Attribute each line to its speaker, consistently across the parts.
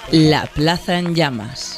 Speaker 1: La Plaza en Llamas.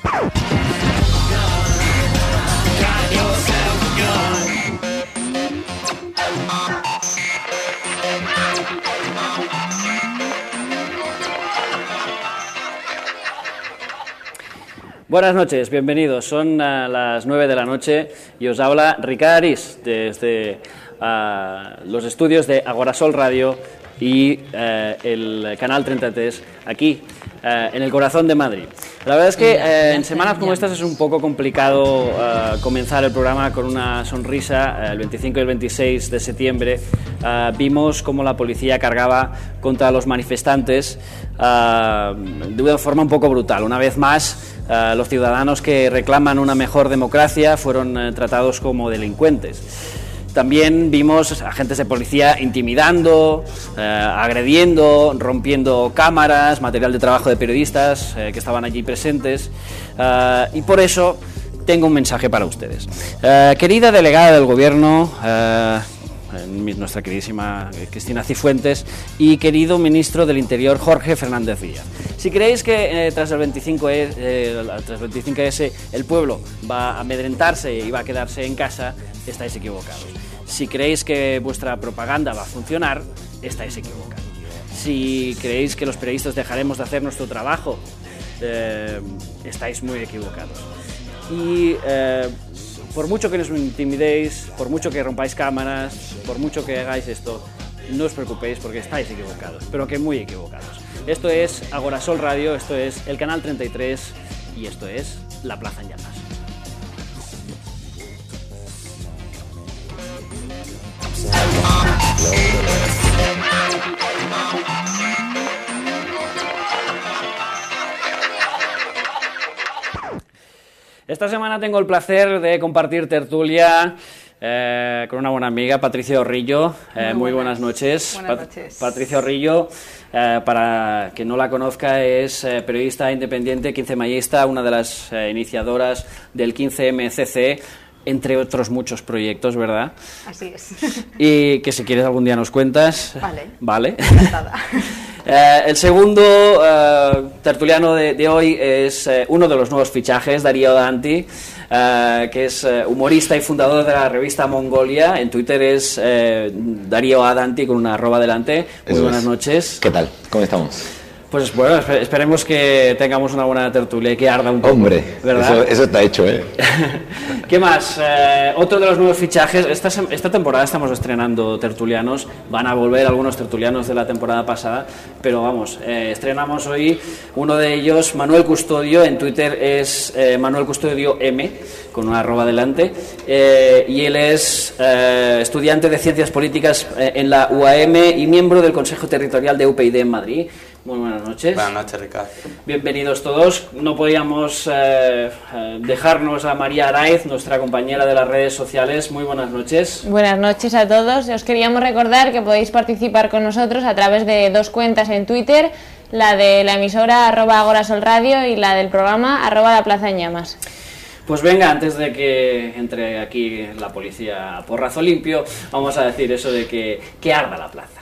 Speaker 2: Buenas noches, bienvenidos. Son las 9 de la noche y os habla Ricard Arís desde los estudios de Agorasol Radio y el canal 33 aquí en el corazón de Madrid. La verdad es que en semanas como estas es un poco complicado comenzar el programa con una sonrisa. El 25 y el 26 de septiembre vimos cómo la policía cargaba contra los manifestantes de una forma un poco brutal. Una vez más, los ciudadanos que reclaman una mejor democracia fueron tratados como delincuentes. También vimos agentes de policía intimidando, agrediendo, rompiendo cámaras, material de trabajo de periodistas que estaban allí presentes, y por eso tengo un mensaje para ustedes. Querida delegada del Gobierno, nuestra queridísima Cristina Cifuentes, y querido ministro del Interior Jorge Fernández Díaz, si creéis que tras el 25S el pueblo va a amedrentarse y va a quedarse en casa, estáis equivocados. Si creéis que vuestra propaganda va a funcionar, estáis equivocados. Si creéis que los periodistas dejaremos de hacer nuestro trabajo, estáis muy equivocados. Y por mucho que nos intimidéis, por mucho que rompáis cámaras, por mucho que hagáis esto, no os preocupéis porque estáis equivocados, pero que muy equivocados. Esto es Agorasol Radio, esto es el canal 33 y esto es La Plaza en Llamas. Esta semana tengo el placer de compartir tertulia con una buena amiga, Patricia Orrillo. Muy buenas noches.
Speaker 3: Buenas noches.
Speaker 2: Patricia Orrillo, para quien no la conozca, es periodista independiente, quincemayista, una de las iniciadoras del 15MCC, entre otros muchos proyectos, ¿verdad?
Speaker 3: Así es.
Speaker 2: Y que si quieres algún día nos cuentas.
Speaker 3: Vale.
Speaker 2: Encantada. El segundo tertuliano de hoy es uno de los nuevos fichajes, Darío Adanti, que es humorista y fundador de la revista Mongolia. En Twitter es Darío Adanti con una arroba delante. Muy buenas noches.
Speaker 4: ¿Qué tal? ¿Cómo estamos?
Speaker 2: Pues bueno, esperemos que tengamos una buena tertulia y que arda un poco.
Speaker 4: Hombre,
Speaker 2: ¿verdad?
Speaker 4: Eso está hecho, ¿eh?
Speaker 2: ¿Qué más? Otro de los nuevos fichajes. Esta temporada estamos estrenando tertulianos. Van a volver algunos tertulianos de la temporada pasada, pero vamos, estrenamos hoy uno de ellos, Manuel Custodio. En Twitter es Manuel Custodio M, con una arroba delante, y él es estudiante de Ciencias Políticas en la UAM y miembro del Consejo Territorial de UPyD en Madrid. Muy buenas noches.
Speaker 5: Buenas noches, Ricardo.
Speaker 2: Bienvenidos todos. No podíamos dejarnos a María Araiz, nuestra compañera de las redes sociales. Muy buenas noches.
Speaker 6: Buenas noches a todos. Os queríamos recordar que podéis participar con nosotros a través de dos cuentas en Twitter, la de la emisora @Agorasol Radio y la del programa @La Plaza en Llamas.
Speaker 2: Pues venga, antes de que entre aquí la policía a porrazo limpio, vamos a decir eso de que arda la plaza.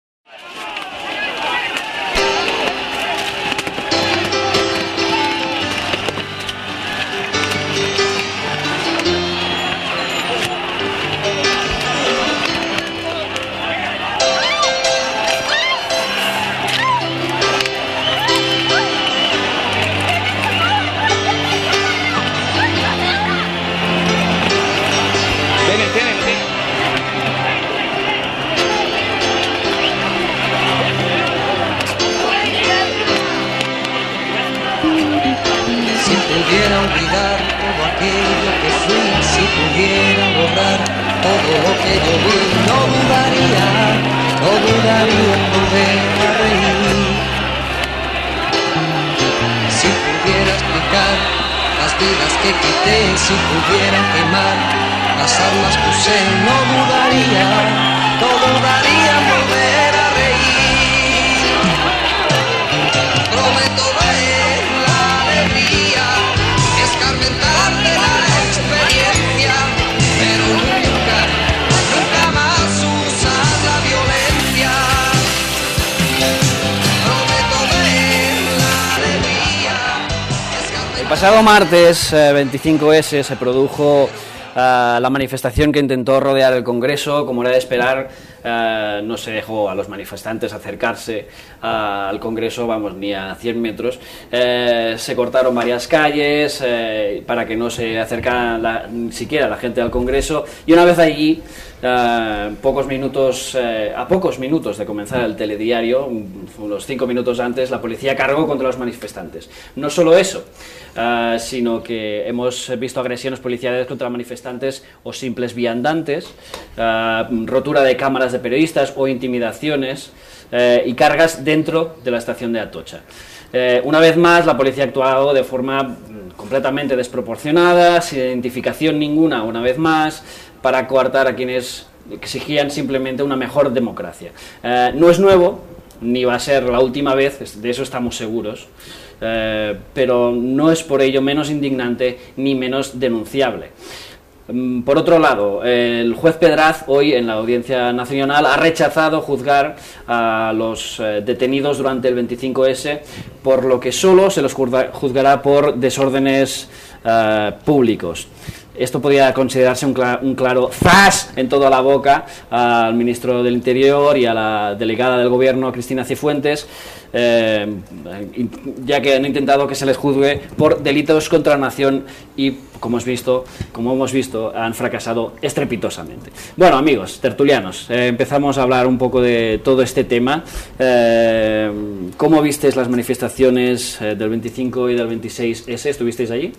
Speaker 7: Olvidar todo aquello que fui, si pudiera lograr todo lo que yo vi, no dudaría en volver a reír. Si pudiera explicar las vidas que quité, si pudiera quemar las armas que usé, no dudaría en volver a reír. Prometo ver la alegría, escarmentar de la experiencia, pero nunca más usar la violencia. Prometo ver la alegría.
Speaker 2: pasado martes 25S se produjo la manifestación que intentó rodear el Congreso. Como era de esperar, no se dejó a los manifestantes acercarse al Congreso, vamos, ni a 100 metros. Se cortaron varias calles para que no se acercara ni siquiera la gente al Congreso, y una vez allí, a pocos minutos de comenzar el telediario, unos 5 minutos antes, la policía cargó contra los manifestantes. No solo eso, sino que hemos visto agresiones policiales contra manifestantes o simples viandantes, rotura de cámaras de periodistas o intimidaciones y cargas dentro de la estación de Atocha. Una vez más, la policía ha actuado de forma completamente desproporcionada, sin identificación ninguna, una vez más, para coartar a quienes exigían simplemente una mejor democracia. No es nuevo, ni va a ser la última vez, de eso estamos seguros, pero no es por ello menos indignante ni menos denunciable. Por otro lado, el juez Pedraz hoy en la Audiencia Nacional ha rechazado juzgar a los detenidos durante el 25S, por lo que solo se los juzgará por desórdenes públicos. Esto podría considerarse un claro zas en toda la boca al ministro del Interior y a la delegada del Gobierno, Cristina Cifuentes, ya que han intentado que se les juzgue por delitos contra la nación y, como hemos visto, han fracasado estrepitosamente. Bueno, amigos, tertulianos, empezamos a hablar un poco de todo este tema. ¿Cómo visteis las manifestaciones del 25 y del 26S? ¿Estuvisteis allí?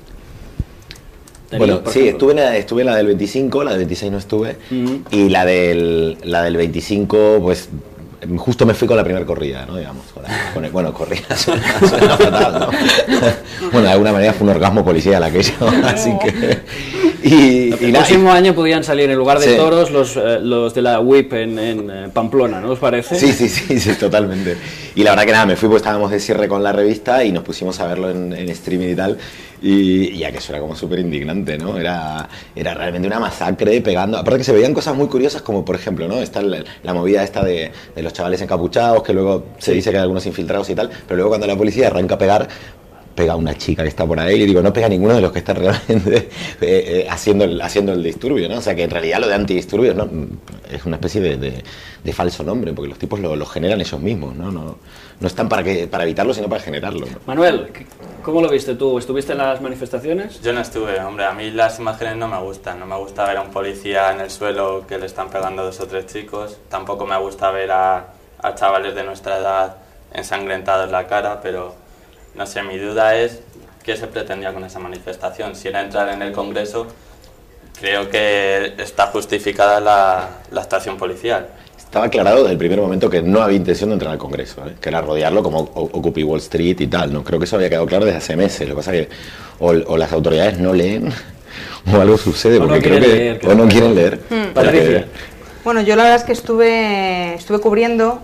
Speaker 3: Bueno, sí, estuve en la del 25, la del 26 no estuve, y la del 25, pues justo me fui con la primera corrida, ¿no? Digamos, corrida suena fatal, ¿no? Bueno, de alguna manera fue un orgasmo policial aquello, así que...
Speaker 2: El próximo año podían salir en lugar de toros los de la WIP en Pamplona, ¿no os parece?
Speaker 3: Sí, totalmente. Y la verdad que nada, me fui porque estábamos de cierre con la revista y nos pusimos a verlo en streaming y tal. Y ya que eso era como súper indignante, ¿no? Era realmente una masacre pegando. Aparte que se veían cosas muy curiosas, como por ejemplo, ¿no? Está la movida esta de los chavales encapuchados, que luego se dice que hay algunos infiltrados y tal, pero luego cuando la policía arranca a pegar, pega a una chica que está por ahí, y digo, no pega a ninguno de los que están realmente haciendo el disturbio, ¿no? O sea que en realidad lo de antidisturbios, ¿no? Es una especie de falso nombre, porque los tipos lo generan ellos mismos, ¿no? No están para evitarlo, sino para generarlo, ¿no?
Speaker 2: Manuel, ¿cómo lo viste tú? ¿Estuviste en las manifestaciones?
Speaker 4: Yo no estuve, hombre, a mí las imágenes no me gustan ver a un policía en el suelo que le están pegando a 2 o 3 chicos, tampoco me gusta ver a chavales de nuestra edad ensangrentados la cara, pero no sé, mi duda es qué se pretendía con esa manifestación. Si era entrar en el Congreso, creo que está justificada la actuación policial.
Speaker 3: Estaba aclarado desde el primer momento que no había intención de entrar al Congreso, que era rodearlo como Occupy Wall Street y tal, ¿no? Creo que eso había quedado claro desde hace meses. Lo que pasa es que o las autoridades no leen o algo sucede, porque no quieren leer.
Speaker 2: Patricia.
Speaker 5: Bueno, yo la verdad es que estuve cubriendo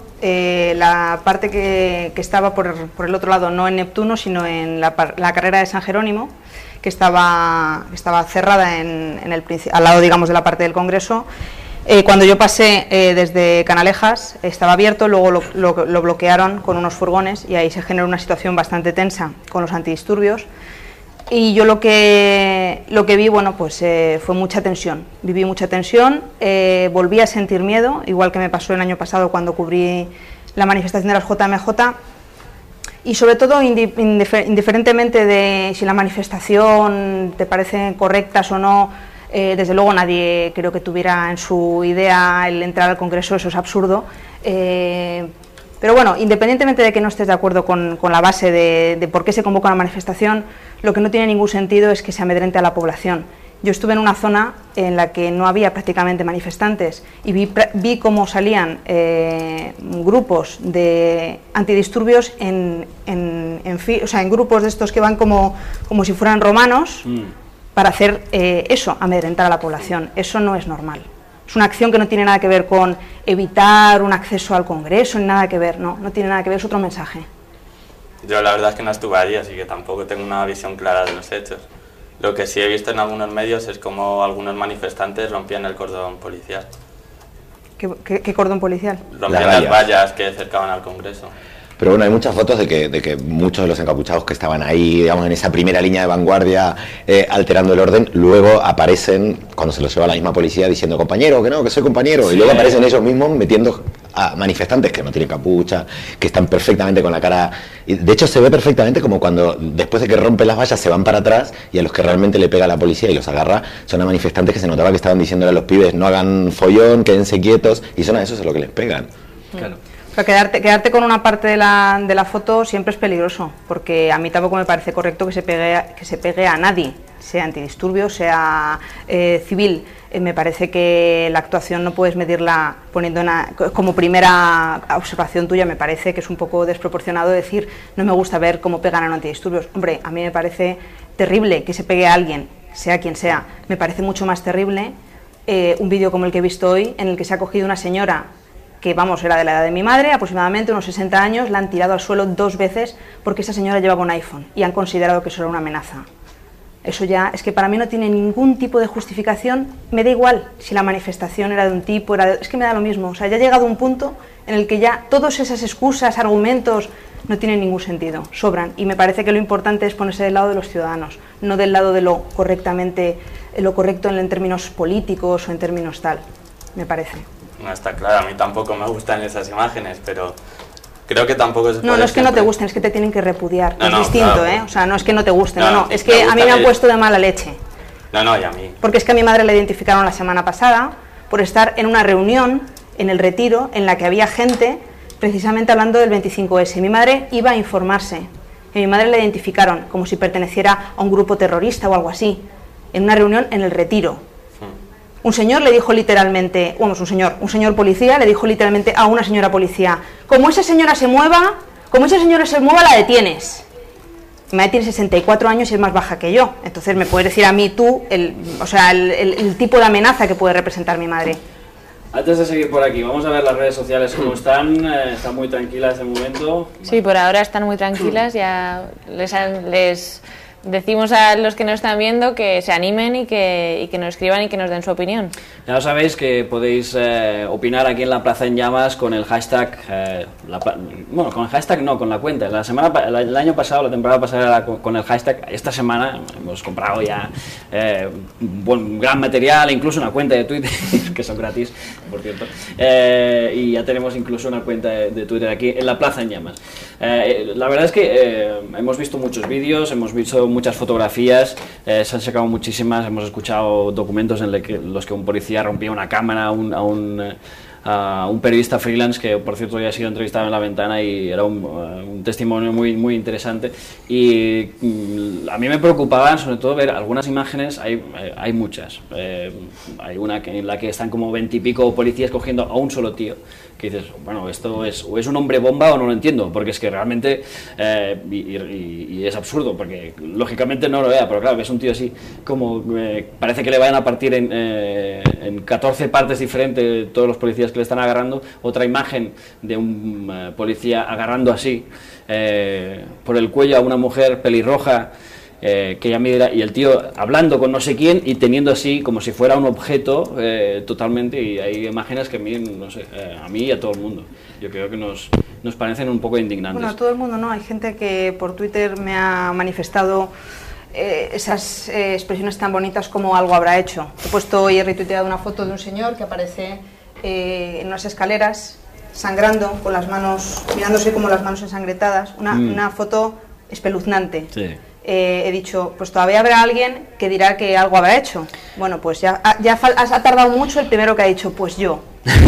Speaker 5: la parte que estaba por el otro lado, no en Neptuno, sino en la carrera de San Jerónimo, que estaba cerrada al lado, digamos, de la parte del Congreso. Cuando yo pasé desde Canalejas estaba abierto, luego lo bloquearon con unos furgones y ahí se generó una situación bastante tensa con los antidisturbios. Y yo lo que vi, bueno, pues fue mucha tensión. Viví mucha tensión, volví a sentir miedo, igual que me pasó el año pasado cuando cubrí la manifestación de las JMJ. Y sobre todo, indiferentemente de si la manifestación te parecen correctas o no, desde luego nadie creo que tuviera en su idea el entrar al Congreso, eso es absurdo. Pero bueno, independientemente de que no estés de acuerdo con la base de por qué se convoca una manifestación, lo que no tiene ningún sentido es que se amedrente a la población. Yo estuve en una zona en la que no había prácticamente manifestantes y vi cómo salían grupos de antidisturbios en grupos de estos que van como si fueran romanos para hacer eso, amedrentar a la población. Eso no es normal. Es una acción que no tiene nada que ver con evitar un acceso al Congreso, ni nada que ver, no tiene nada que ver, es otro mensaje.
Speaker 4: Yo la verdad es que no estuve allí, así que tampoco tengo una visión clara de los hechos. Lo que sí he visto en algunos medios es cómo algunos manifestantes rompían el cordón policial.
Speaker 5: ¿Qué cordón policial?
Speaker 4: Rompían las vallas que cercaban al Congreso.
Speaker 3: Pero bueno, hay muchas fotos de que muchos de los encapuchados que estaban ahí, digamos, en esa primera línea de vanguardia alterando el orden, luego aparecen, cuando se los lleva la misma policía, diciendo compañero, que no, que soy compañero, sí. Y luego aparecen ellos mismos metiendo a manifestantes que no tienen capucha, que están perfectamente con la cara... De hecho, se ve perfectamente como cuando, después de que rompen las vallas, se van para atrás y a los que realmente le pega la policía y los agarra, son a manifestantes que se notaba que estaban diciéndole a los pibes no hagan follón, quédense quietos, y son a esos a los que les pegan.
Speaker 2: Claro.
Speaker 5: O sea, quedarte con una parte de la foto siempre es peligroso, porque a mí tampoco me parece correcto que se pegue a nadie, sea antidisturbios, sea civil. Me parece que la actuación no puedes medirla poniendo como primera observación tuya. Me parece que es un poco desproporcionado decir no me gusta ver cómo pegan a los antidisturbios. Hombre, a mí me parece terrible que se pegue a alguien, sea quien sea. Me parece mucho más terrible un vídeo como el que he visto hoy, en el que se ha cogido una señora que, vamos, era de la edad de mi madre, aproximadamente unos 60 años, la han tirado al suelo 2 veces porque esa señora llevaba un iPhone y han considerado que eso era una amenaza. Eso ya es que para mí no tiene ningún tipo de justificación. Me da igual si la manifestación era de un tipo, es que me da lo mismo. O sea, ya ha llegado un punto en el que ya todas esas excusas, argumentos, no tienen ningún sentido, sobran. Y me parece que lo importante es ponerse del lado de los ciudadanos, no del lado de lo correcto en términos políticos o en términos tal, me parece.
Speaker 4: No, está claro, a mí tampoco me gustan esas imágenes, pero creo que tampoco se puede...
Speaker 5: No es que no te gusten, es que te tienen que repudiar, es distinto,
Speaker 4: claro,
Speaker 5: ¿eh? O sea, no es que no te gusten, es que a mí me han puesto de mala leche.
Speaker 4: Y a mí.
Speaker 5: Porque es que a mi madre la identificaron la semana pasada por estar en una reunión en el Retiro en la que había gente precisamente hablando del 25S. Mi madre iba a informarse, y a mi madre la identificaron como si perteneciera a un grupo terrorista o algo así, en una reunión en el Retiro. Un señor le dijo literalmente, un señor policía le dijo literalmente a una señora policía, como esa señora se mueva, la detienes. Mi madre tiene 64 años y es más baja que yo, entonces me puedes decir a mí tú, el tipo de amenaza que puede representar mi madre.
Speaker 2: Antes de seguir por aquí, vamos a ver las redes sociales cómo están. Están muy tranquilas de momento.
Speaker 6: Sí, por ahora están muy tranquilas, ya les decimos a los que nos están viendo que se animen y que nos escriban y que nos den su opinión.
Speaker 2: Ya lo sabéis que podéis opinar aquí en la Plaza en Llamas con el hashtag, con el hashtag no, con la cuenta. El año pasado, la temporada pasada era con el hashtag. Esta semana hemos comprado ya un gran material, incluso una cuenta de Twitter, que son gratis, por cierto, y ya tenemos incluso una cuenta de Twitter aquí en la Plaza en Llamas. La verdad es que hemos visto muchos vídeos, hemos visto muchas fotografías, se han sacado muchísimas, hemos escuchado documentos en los que un policía rompía una cámara a un periodista freelance que, por cierto, ya ha sido entrevistado en La Ventana y era un testimonio muy, muy interesante. Y a mí me preocupaban sobre todo ver algunas imágenes, hay muchas. Hay una en la que están como 20 y pico policías cogiendo a un solo tío, que dices, bueno, esto es un hombre bomba o no lo entiendo, porque es que realmente, y es absurdo, porque lógicamente no lo vea, pero claro, ves un tío así, como parece que le vayan a partir en 14 partes diferentes todos los policías que le están agarrando. Otra imagen de un policía agarrando así por el cuello a una mujer pelirroja, que ya mira, y el tío hablando con no sé quién y teniendo así como si fuera un objeto totalmente, y hay imágenes que a mí, no sé, a mí y a todo el mundo, yo creo que nos parecen un poco indignantes.
Speaker 5: Bueno, a todo el mundo no, hay gente que por Twitter me ha manifestado esas expresiones tan bonitas como algo habrá hecho. He puesto y he retuiteado una foto de un señor que aparece en unas escaleras sangrando, con las manos, mirándose como las manos ensangrentadas, una foto espeluznante.
Speaker 2: Sí.
Speaker 5: He dicho, pues todavía habrá alguien que dirá que algo habrá hecho. Bueno, pues ya ha tardado mucho el primero que ha dicho, pues yo.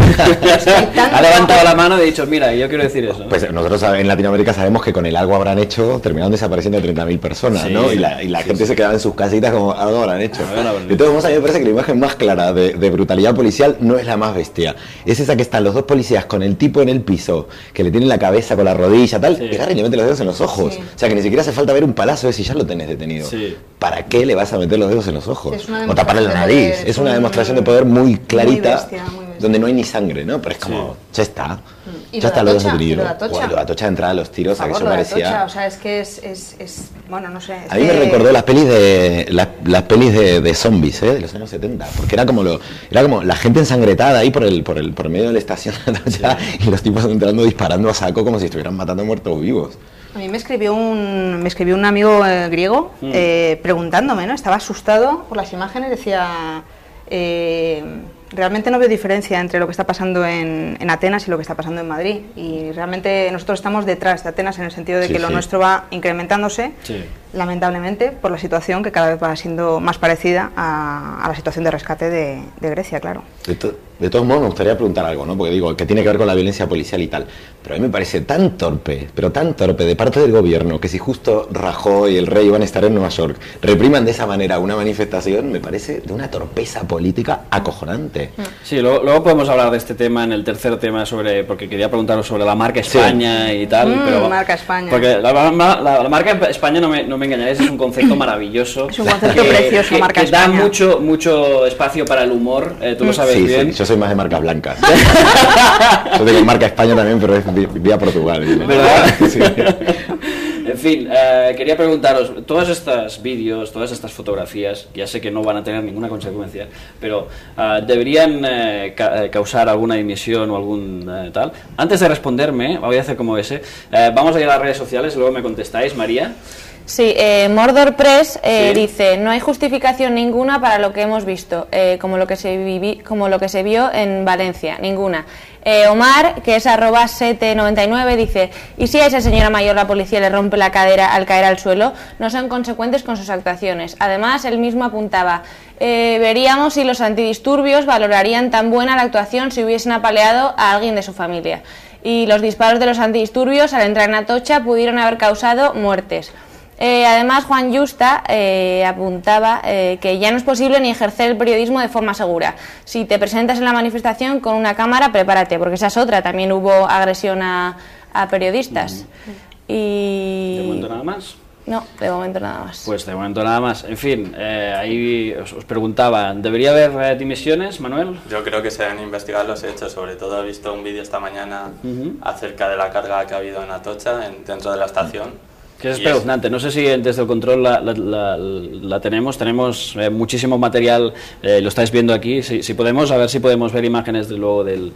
Speaker 2: Ha levantado la mano y ha dicho, mira, yo quiero decir eso.
Speaker 3: Pues nosotros en Latinoamérica sabemos que con el algo habrán hecho terminaron desapareciendo 30.000 personas, ¿no? Y la gente se quedaba en sus casitas como algo habrán hecho. De todos modos, a mí me parece que la imagen más clara de brutalidad policial no es la más bestia. Es esa que están los dos policías con el tipo en el piso, que le tienen la cabeza con la rodilla, tal, y agarran y le meten los dedos en los ojos. O sea, que ni siquiera hace falta ver un palazo de si ya lo tenés detenido. ¿Para qué le vas a meter los dedos en los ojos? O taparle la nariz. Es una demostración de poder muy clarita.
Speaker 5: Muy bestia.
Speaker 3: donde no hay ni sangre, ¿no? Pero es como, ya está.
Speaker 5: ¿Y
Speaker 3: Ya
Speaker 5: lo de
Speaker 3: está, lo
Speaker 5: Atocha?
Speaker 3: detenido.
Speaker 5: ¿Y lo de Atocha?
Speaker 3: Lo de Atocha de entrada a los tiros,
Speaker 5: Por
Speaker 3: a que
Speaker 5: favor,
Speaker 3: eso
Speaker 5: lo de
Speaker 3: parecía...
Speaker 5: Atocha, o sea, es que es bueno, no sé.
Speaker 3: A mí me recordó las pelis las pelis de zombies, de los años 70, porque era como la gente ensangretada ahí por medio de la estación de Atocha, y los tipos entrando disparando a saco como si estuvieran matando muertos vivos.
Speaker 5: A mí me escribió un amigo griego preguntándome, ¿no? Estaba asustado por las imágenes, decía, realmente no veo diferencia entre lo que está pasando en Atenas y lo que está pasando en Madrid. Y realmente nosotros estamos detrás de Atenas en el sentido de que lo nuestro va incrementándose, lamentablemente, por la situación que cada vez va siendo más parecida a la situación de rescate de Grecia, claro.
Speaker 3: De todos modos, me gustaría preguntar algo, ¿no? Porque digo, que tiene que ver con la violencia policial y tal. Pero a mí me parece tan torpe, pero tan torpe de parte del gobierno, que si justo Rajoy y el rey van a estar en Nueva York, repriman de esa manera una manifestación, me parece de una torpeza política acojonante.
Speaker 2: Sí, luego podemos hablar de este tema en el tercer tema, porque quería preguntaros sobre la marca España y tal. Pero
Speaker 5: marca España.
Speaker 2: Porque la marca España, no me engañaréis, es un concepto maravilloso.
Speaker 5: Es un concepto precioso, marca
Speaker 2: que da
Speaker 5: España.
Speaker 2: mucho espacio para el humor, tú lo sabes bien.
Speaker 3: Sí, yo soy más de marcas blancas. Yo tengo marca España también, pero es vía Portugal.
Speaker 2: ¿Verdad?
Speaker 3: Sí.
Speaker 2: En fin, quería preguntaros, todos estos vídeos, todas estas fotografías, ya sé que no van a tener ninguna consecuencia, pero deberían causar alguna dimisión o algún tal. Antes de responderme, voy a hacer como ese, vamos a ir a las redes sociales, luego me contestáis, María.
Speaker 6: Sí, Mordor Press dice, no hay justificación ninguna para lo que hemos visto, como lo que se vio en Valencia, ninguna. Omar, que es @799, dice, ¿y si a esa señora mayor la policía le rompe la cadera al caer al suelo? No son consecuentes con sus actuaciones. Además, él mismo apuntaba, veríamos si los antidisturbios valorarían tan buena la actuación si hubiesen apaleado a alguien de su familia. Y los disparos de los antidisturbios al entrar en Atocha pudieron haber causado muertes. Además, Juan Justa apuntaba que ya no es posible ni ejercer el periodismo de forma segura. Si te presentas en la manifestación con una cámara, prepárate, porque esa es otra. También hubo agresión a periodistas. Y...
Speaker 2: ¿De momento nada más?
Speaker 6: No, de momento nada más.
Speaker 2: Pues de momento nada más. En fin, ahí os preguntaba, ¿debería haber dimisiones, Manuel?
Speaker 4: Yo creo que se deben investigar los hechos. Sobre todo he visto un vídeo esta mañana acerca de la carga que ha habido en Atocha, dentro de la estación.
Speaker 2: Que es espeluznante. No sé si desde el control la tenemos. Tenemos muchísimo material, lo estáis viendo aquí. Si podemos, a ver si podemos ver imágenes de luego de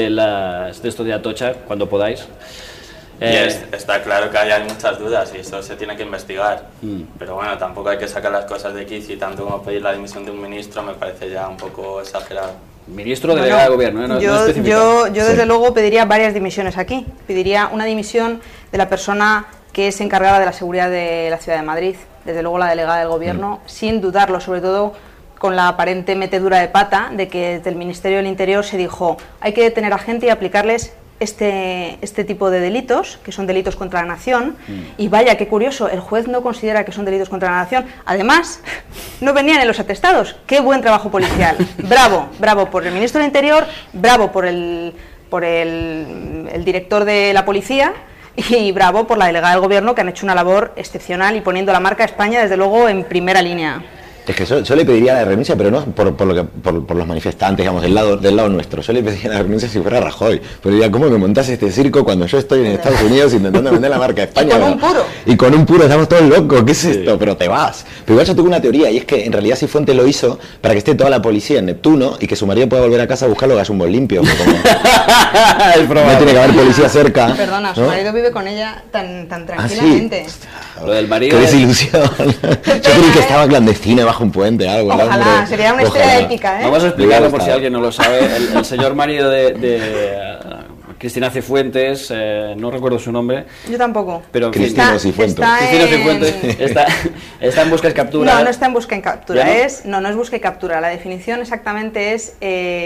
Speaker 2: esto de Atocha, cuando podáis.
Speaker 4: Y está claro que hay muchas dudas y eso se tiene que investigar. Pero bueno, tampoco hay que sacar las cosas de quicio, y tanto como pedir la dimisión de un ministro me parece ya un poco exagerado.
Speaker 2: Ministro, delegado de gobierno,
Speaker 5: yo desde luego pediría varias dimisiones aquí. Pediría una dimisión de la persona que es encargada de la seguridad de la ciudad de Madrid, desde luego la delegada del gobierno, sin dudarlo, sobre todo con la aparente metedura de pata de que desde el Ministerio del Interior se dijo hay que detener a gente y aplicarles este tipo de delitos, que son delitos contra la nación, y vaya, qué curioso, el juez no considera que son delitos contra la nación, además, no venían en los atestados, qué buen trabajo policial, bravo por el Ministro del Interior, bravo por el director de la policía, y bravo por la delegada del gobierno, que han hecho una labor excepcional y poniendo la marca España, desde luego, en primera línea.
Speaker 3: Es que yo le pediría la renuncia, pero no por los manifestantes, digamos, del lado nuestro. Yo le pediría la renuncia si fuera Rajoy. Pero diría, ¿cómo me montás este circo cuando yo estoy en Estados Unidos intentando vender la marca España?
Speaker 5: Y con un puro.
Speaker 3: Y con un puro, estamos todos locos. ¿Qué es esto? Pero te vas. Pero igual yo tengo una teoría, y es que en realidad Cifuentes lo hizo para que esté toda la policía en Neptuno y que su marido pueda volver a casa a buscarlo, que haga un bol limpio. No tiene que haber policía cerca.
Speaker 5: Perdona, su marido vive con ella tan tranquilamente.
Speaker 2: Lo del marido.
Speaker 3: Qué desilusión. Yo creí que estaba clandestino bajo un puente, algo.
Speaker 5: Ojalá, sería una historia épica, ¿eh?
Speaker 2: Vamos a explicarlo por si alguien no lo sabe. El señor marido de Cristina Cifuentes, no recuerdo su nombre.
Speaker 5: Yo tampoco.
Speaker 2: Pero
Speaker 3: Cristina Cifuentes.
Speaker 2: Cristina Cifuentes está en busca y captura.
Speaker 5: No está en busca y captura.
Speaker 2: ¿No?
Speaker 5: No es busca y captura. La definición exactamente es...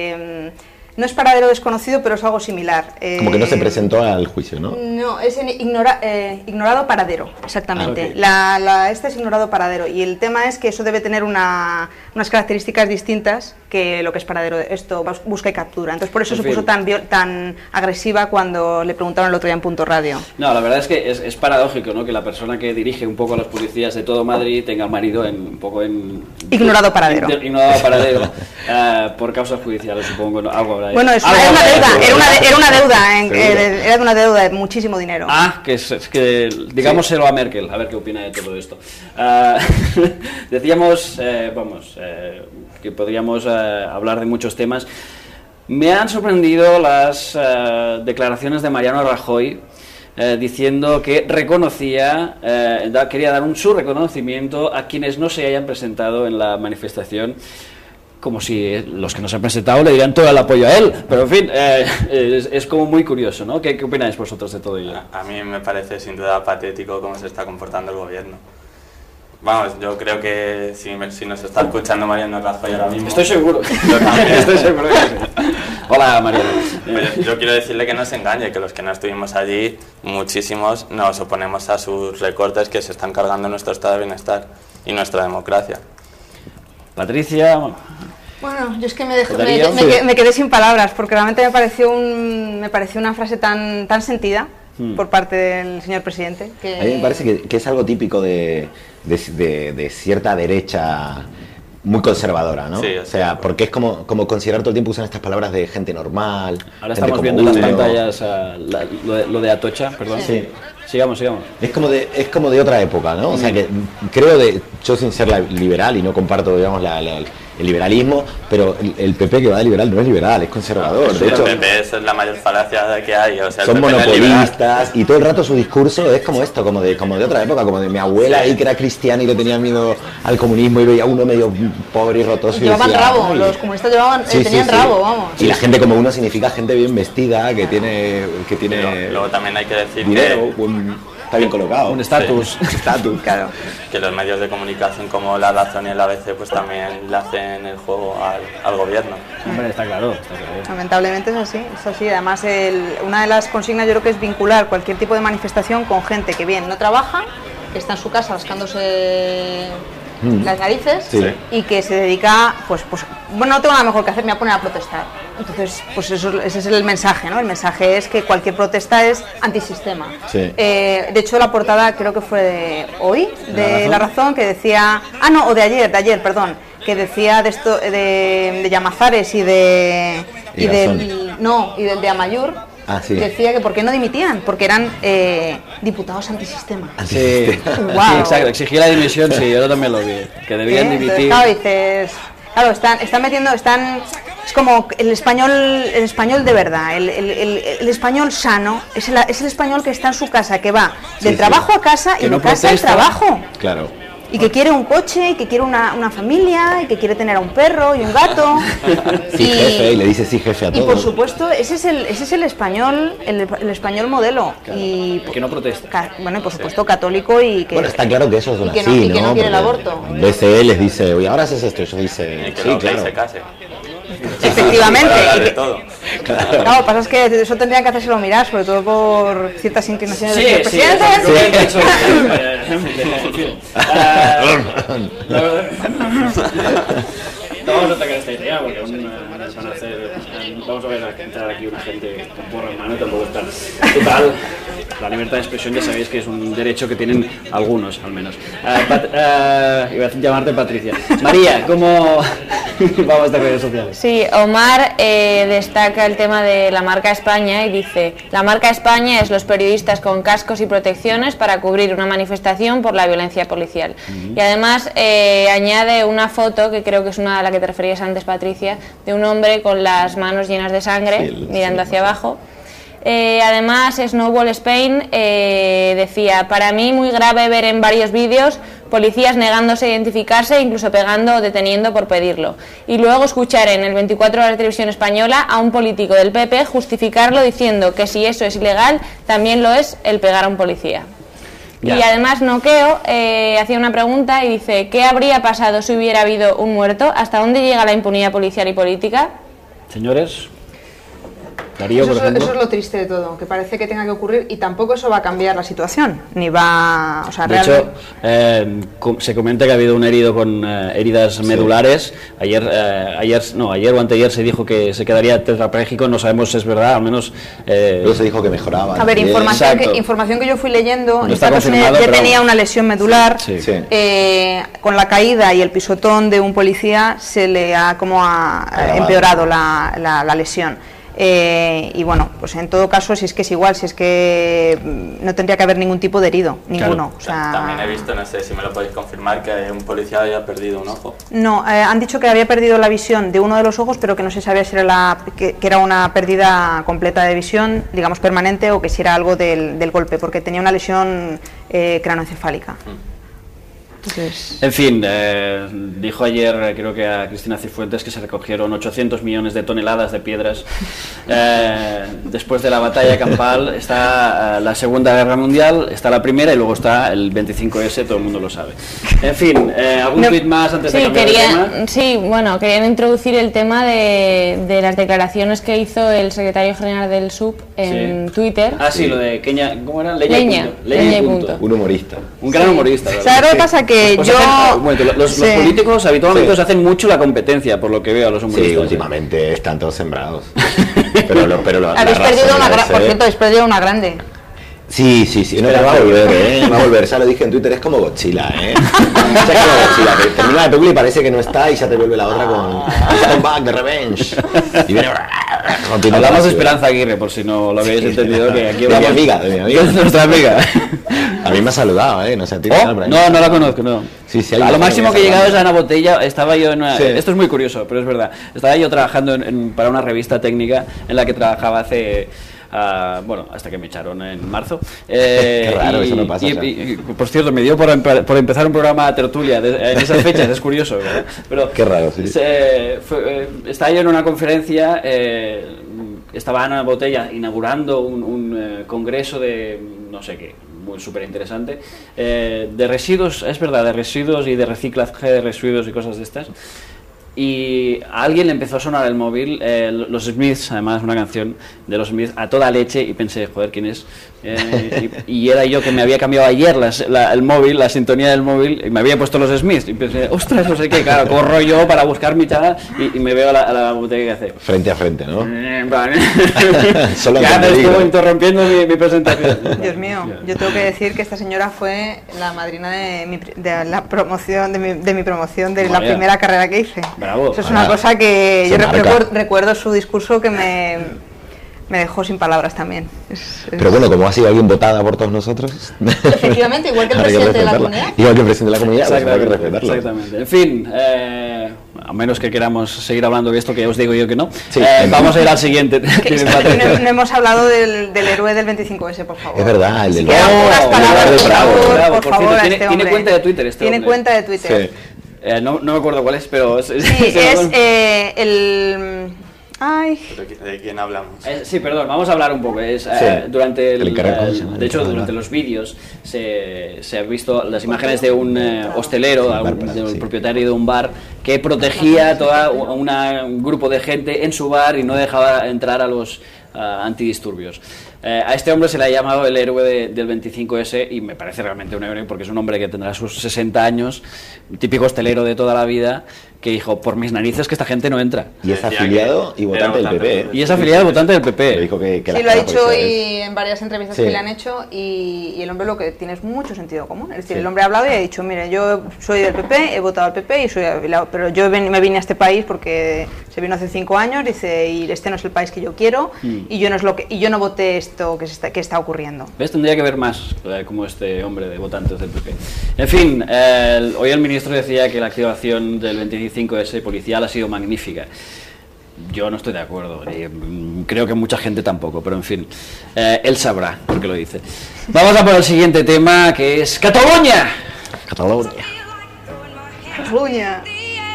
Speaker 5: no es paradero desconocido, pero es algo similar.
Speaker 3: Como que no se presentó al juicio, ¿no?
Speaker 5: No, es ignorado paradero, exactamente. Este es ignorado paradero. Y el tema es que eso debe tener unas características distintas que lo que es paradero, esto, busca y captura. Entonces por eso se puso tan agresiva cuando le preguntaron el otro día en Punto Radio.
Speaker 2: No, la verdad es que es paradójico, ¿no? Que la persona que dirige un poco a los policías de todo Madrid tenga marido un poco en...
Speaker 5: Ignorado paradero.
Speaker 2: Ignorado paradero, por causas judiciales, supongo, algo habrá ahí.
Speaker 5: Bueno, era una deuda de muchísimo dinero.
Speaker 2: Que es que digámoselo a Merkel, a ver qué opina de todo esto. Decíamos, que podríamos hablar de muchos temas. Me han sorprendido las declaraciones de Mariano Rajoy, diciendo que quería dar su reconocimiento a quienes no se hayan presentado en la manifestación, como si los que no se han presentado le dieran todo el apoyo a él, pero en fin, es como muy curioso, ¿no? ¿Qué opináis vosotros de todo ello?
Speaker 4: A mí me parece sin duda patético cómo se está comportando el gobierno. Vamos, yo creo que si nos está escuchando Mariano Rajoy ahora mismo...
Speaker 2: Estoy seguro.
Speaker 4: Yo también.
Speaker 2: Estoy seguro que sí. Hola, Mariano.
Speaker 4: Yo quiero decirle que no se engañe, que los que no estuvimos allí, muchísimos nos oponemos a sus recortes que se están cargando nuestro estado de bienestar y nuestra democracia.
Speaker 2: Patricia...
Speaker 5: Bueno, yo es que me quedé sin palabras, porque realmente me pareció una frase tan sentida por parte del señor presidente.
Speaker 3: A mí me parece que es algo típico de cierta derecha muy conservadora, ¿no?
Speaker 4: Sí,
Speaker 3: o sea, porque es como considerar todo el tiempo usan estas palabras de gente normal.
Speaker 2: Ahora estamos viendo en las pantallas lo de Atocha, perdón.
Speaker 3: Sí.
Speaker 2: Sigamos.
Speaker 3: Es como de otra época, ¿no? O sea, que yo sin ser liberal y no comparto, digamos, el liberalismo, pero el PP que va de liberal no es liberal, es conservador. De hecho,
Speaker 4: el PP es la mayor falacia que hay. O sea,
Speaker 3: son monopolistas y todo el rato su discurso es como esto, como de otra época, como de mi abuela ahí que era cristiana y le tenía miedo al comunismo y veía uno medio pobre y rotoso.
Speaker 5: Llevaban rabo, los comunistas tenían rabo, vamos.
Speaker 3: Y la gente como uno significa gente bien vestida, que tiene
Speaker 4: luego también hay que decir
Speaker 3: dinero, está bien colocado.
Speaker 2: Un estatus.
Speaker 5: Claro.
Speaker 4: Que los medios de comunicación como La Razón y el ABC pues también le hacen el juego al gobierno.
Speaker 2: Hombre, está claro.
Speaker 5: Lamentablemente es así. Además, una de las consignas yo creo que es vincular cualquier tipo de manifestación con gente que bien no trabaja, que está en su casa rascándose las narices,
Speaker 3: sí,
Speaker 5: y que se dedica, pues bueno, no tengo nada mejor que hacer, me voy a poner a protestar. Entonces, pues ese es el mensaje, ¿no? El mensaje es que cualquier protesta es antisistema.
Speaker 3: Sí.
Speaker 5: De hecho, la portada creo que fue de hoy, de La Razón, que decía... o de ayer, perdón, que decía de esto, de Llamazares y del de Amaiur.
Speaker 3: Sí.
Speaker 5: Decía que por qué no dimitían, porque eran diputados antisistema.
Speaker 2: Sí,
Speaker 5: wow.
Speaker 2: Sí, exacto, exigía la dimisión, sí, yo también lo vi, que debían dimitir.
Speaker 5: Es como el español de verdad, el español sano, es el español que está en su casa, que va del trabajo a casa y de casa al trabajo.
Speaker 3: Claro.
Speaker 5: Y que quiere un coche, y que quiere una familia, y que quiere tener a un perro y un gato.
Speaker 3: Jefe, y le dice sí jefe a todo.
Speaker 5: Y por supuesto, ese es el español, el español modelo.
Speaker 2: Claro,
Speaker 5: y
Speaker 2: que no protesta.
Speaker 5: Bueno, y por supuesto católico y que...
Speaker 3: Bueno, está claro que eso es
Speaker 5: así, ¿no? Y que no quiere el aborto.
Speaker 3: BCE les dice, oye, ahora haces esto, eso dice...
Speaker 4: Y que claro. Se case.
Speaker 5: Efectivamente.
Speaker 3: Claro.
Speaker 5: No, lo que pasa es que eso tendrían que hacérselo mirar, sobre todo por ciertas inclinaciones del presidente.
Speaker 2: Vamos a atacar esta idea porque vamos a ver entrar aquí una gente con porra en mano, tampoco estar total. La libertad de expresión ya sabéis que es un derecho que tienen algunos, al menos. Iba a llamarte Patricia. María, ¿cómo vamos a estas redes sociales?
Speaker 6: Sí, Omar destaca el tema de la marca España y dice: la marca España es los periodistas con cascos y protecciones para cubrir una manifestación por la violencia policial. Y además añade una foto, que creo que es una a la que te referías antes, Patricia, de un hombre con las manos llenas de sangre, mirando hacia abajo. Además, Snowball Spain decía: para mí muy grave ver en varios vídeos policías negándose a identificarse, incluso pegando o deteniendo por pedirlo, y luego escuchar en el 24 horas de televisión española a un político del PP justificarlo diciendo que si eso es ilegal, también lo es el pegar a un policía. Ya. Y además Noqueo hacía una pregunta y dice: ¿qué habría pasado si hubiera habido un muerto? ¿Hasta dónde llega la impunidad policial y política?
Speaker 2: Señores. Darío, por ejemplo.
Speaker 5: Eso es lo triste de todo, que parece que tenga que ocurrir y tampoco eso va a cambiar la situación, ni va... O sea,
Speaker 2: de hecho, se comenta que ha habido un herido con heridas medulares. Ayer o anteayer se dijo que se quedaría tetrapléjico, no sabemos si es verdad, al menos...
Speaker 3: Luego se dijo que mejoraba.
Speaker 5: A ver, información que yo fui leyendo,
Speaker 2: no
Speaker 5: esta persona ya tenía una lesión medular, con la caída y el pisotón de un policía se le ha empeorado la lesión. Y bueno, pues en todo caso, si es que es igual, si es que no tendría que haber ningún tipo de herido, ninguno.
Speaker 4: Claro. O sea, también he visto, no sé si me lo podéis confirmar, que un policía había perdido un ojo.
Speaker 5: No, han dicho que había perdido la visión de uno de los ojos, pero que no se sabía si era que era una pérdida completa de visión, digamos permanente, o que si era algo del golpe, porque tenía una lesión craneoencefálica. Entonces...
Speaker 2: En fin, dijo ayer, creo que a Cristina Cifuentes, que se recogieron 800 millones de toneladas de piedras después de la batalla campal. Está la Segunda Guerra Mundial, está la Primera y luego está el 25S, todo el mundo lo sabe. En fin, ¿algún tuit más antes de cambiar de tema?
Speaker 6: Sí, bueno, querían introducir el tema de las declaraciones que hizo el secretario general del SUB en Twitter.
Speaker 2: Ah, sí, lo de Kenia, ¿cómo era?
Speaker 6: Leña y punto.
Speaker 3: Un humorista.
Speaker 2: Un gran humorista.
Speaker 5: ¿Sabes lo que pasa? Que
Speaker 2: pues
Speaker 5: yo...
Speaker 2: los políticos habitualmente se hacen mucho la competencia, por lo que veo a los humoristas.
Speaker 3: Sí, últimamente están todos sembrados. pero
Speaker 5: habéis perdido por cierto, habéis perdido una grande.
Speaker 3: Sí, no, va a volver, va a volver. Ya lo dije en Twitter, es como Godzilla, ¿eh? Es como Godzilla, que termina la película y parece que no está y ya te vuelve la otra con Come Back, The Revenge. Y viene...
Speaker 2: Hablamos de Esperanza Aguirre, por si no lo habéis entendido, que aquí
Speaker 3: de mi amiga.
Speaker 2: Es nuestra amiga.
Speaker 3: A mí me ha saludado, ¿eh? No sé,
Speaker 2: no la conozco, no.
Speaker 3: Sí,
Speaker 2: a lo máximo que he llegado es a Ana Botella. Estaba yo en una... Esto es muy curioso, pero es verdad. Estaba yo trabajando para una revista técnica en la que trabajaba hace... hasta que me echaron en marzo.
Speaker 3: Qué raro, eso no pasa.
Speaker 2: Y, por cierto, me dio por empezar un programa de tertulia en esas fechas, es curioso, ¿verdad? Pero
Speaker 3: qué raro, sí.
Speaker 2: Estaba yo en una conferencia, estaba Ana Botella inaugurando un congreso de no sé qué, muy súper interesante, de residuos, es verdad, de residuos y de reciclaje de residuos y cosas de estas. Y a alguien le empezó a sonar el móvil, los Smiths, además una canción de los Smiths a toda leche, y pensé, joder, ¿quién es? Y era yo, que me había cambiado ayer el móvil, la sintonía del móvil, y me había puesto los Smiths, y pensé, ostras, no sé qué, claro, corro yo para buscar mi chava y me veo a la botella que hace.
Speaker 3: Frente a frente, ¿no?
Speaker 2: Solo ya me estuvo interrumpiendo mi presentación.
Speaker 5: Dios mío, yo tengo que decir que esta señora fue la madrina de la promoción, de mi promoción de la primera carrera que hice.
Speaker 2: Bravo.
Speaker 5: Eso es una cosa que yo recuerdo su discurso, que me dejó sin palabras también.
Speaker 3: Pero bueno, como ha sido alguien votada por todos nosotros.
Speaker 5: Efectivamente, igual que el presidente de la comunidad.
Speaker 3: Igual que el presidente de la comunidad, pues hay que respetarlo.
Speaker 2: Exactamente. En fin, a menos que queramos seguir hablando de esto, que ya os digo yo que no.
Speaker 3: Sí.
Speaker 2: Vamos a ir al siguiente.
Speaker 5: No hemos hablado del héroe del 25S, por favor.
Speaker 3: Es verdad, el del
Speaker 5: por favor,
Speaker 2: tiene cuenta de Twitter este
Speaker 5: Tiene
Speaker 2: hombre.
Speaker 5: cuenta de Twitter.
Speaker 2: Sí. No me acuerdo cuál es, pero...
Speaker 5: Sí, es el... Ay.
Speaker 4: ¿De quién hablamos?
Speaker 2: Sí, perdón, vamos a hablar un poco. Durante de hecho, durante los vídeos se han visto las imágenes de un hostelero, del propietario de un bar, que protegía a todo un grupo de gente en su bar y no dejaba entrar a los antidisturbios. A este hombre se le ha llamado el héroe del 25S, y me parece realmente un héroe, porque es un hombre que tendrá sus 60 años, un típico hostelero de toda la vida, que dijo, por mis narices que esta gente no entra.
Speaker 3: Y es afiliado y votante del PP.
Speaker 2: Y es afiliado y votante del PP.
Speaker 3: Dijo que
Speaker 5: sí, lo ha dicho en varias entrevistas que le han hecho, y el hombre lo que tiene es mucho sentido común. Es decir, el hombre ha hablado y ha dicho, mire, yo soy del PP, he votado al PP y soy afiliado, pero yo me vine a este país porque se vino hace 5 años, dice, y este no es el país que yo quiero, y yo no voté esto que está ocurriendo.
Speaker 2: ¿Ves? Tendría que ver más como este hombre de votantes del PP. En fin, hoy el ministro decía que la activación del 25S policial ha sido magnífica. Yo no estoy de acuerdo, creo que mucha gente tampoco, pero en fin, él sabrá por qué lo dice. Vamos a por el siguiente tema, que es Cataluña.
Speaker 3: Cataluña.
Speaker 5: Cataluña.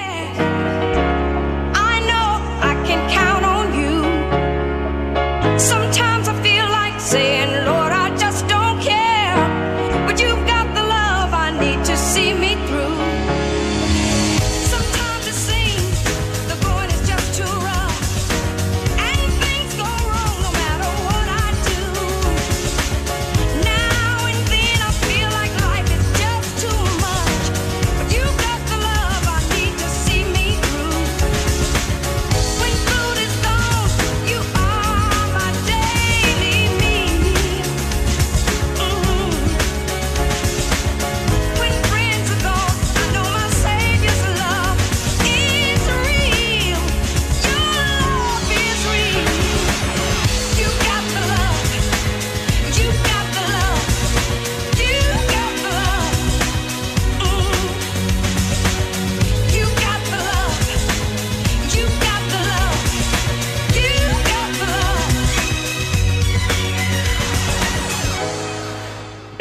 Speaker 8: Saying, Lord, I just don't care, but you've got the love I need to see me through. Sometimes it seems the going is just too rough, and things go wrong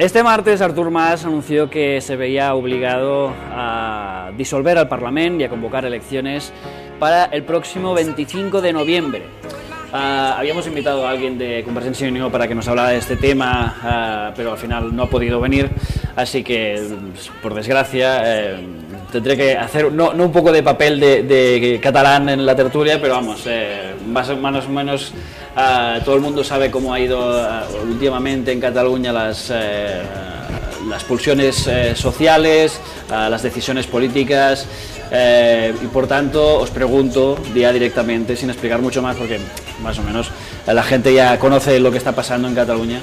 Speaker 2: Este martes Artur Mas anunció que se veía obligado a disolver al Parlament y a convocar elecciones para el próximo 25 de noviembre. Habíamos invitado a alguien de Convergencia y Unió para que nos hablara de este tema, pero al final no ha podido venir, así que, por desgracia, tendré que hacer no un poco de papel de catalán en la tertulia, pero vamos, más o menos todo el mundo sabe cómo ha ido últimamente en Cataluña las pulsiones sociales, las decisiones políticas, y por tanto os pregunto ya directamente, sin explicar mucho más, porque más o menos la gente ya conoce lo que está pasando en Cataluña.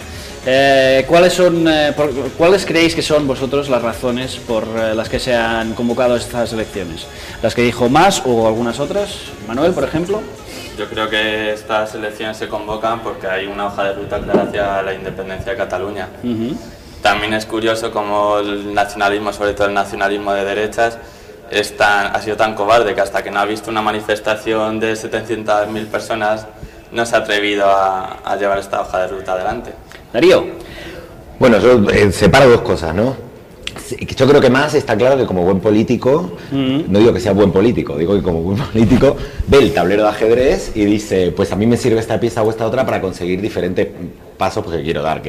Speaker 2: ¿Cuáles creéis que son vosotros las razones por las que se han convocado estas elecciones? ¿Las que dijo Mas o algunas otras? Manuel, por ejemplo.
Speaker 4: Yo creo que estas elecciones se convocan porque hay una hoja de ruta clara hacia la independencia de Cataluña. También es curioso cómo el nacionalismo, sobre todo el nacionalismo de derechas, ha sido tan cobarde que hasta que no ha visto una manifestación de 700.000 personas no se ha atrevido a llevar esta hoja de ruta adelante.
Speaker 2: Darío.
Speaker 3: Bueno, yo separo dos cosas, ¿no? Yo creo que Mas está claro que como buen político, no digo que sea buen político, digo que como buen político ve el tablero de ajedrez y dice, pues a mí me sirve esta pieza o esta otra para conseguir diferentes pasos que quiero dar,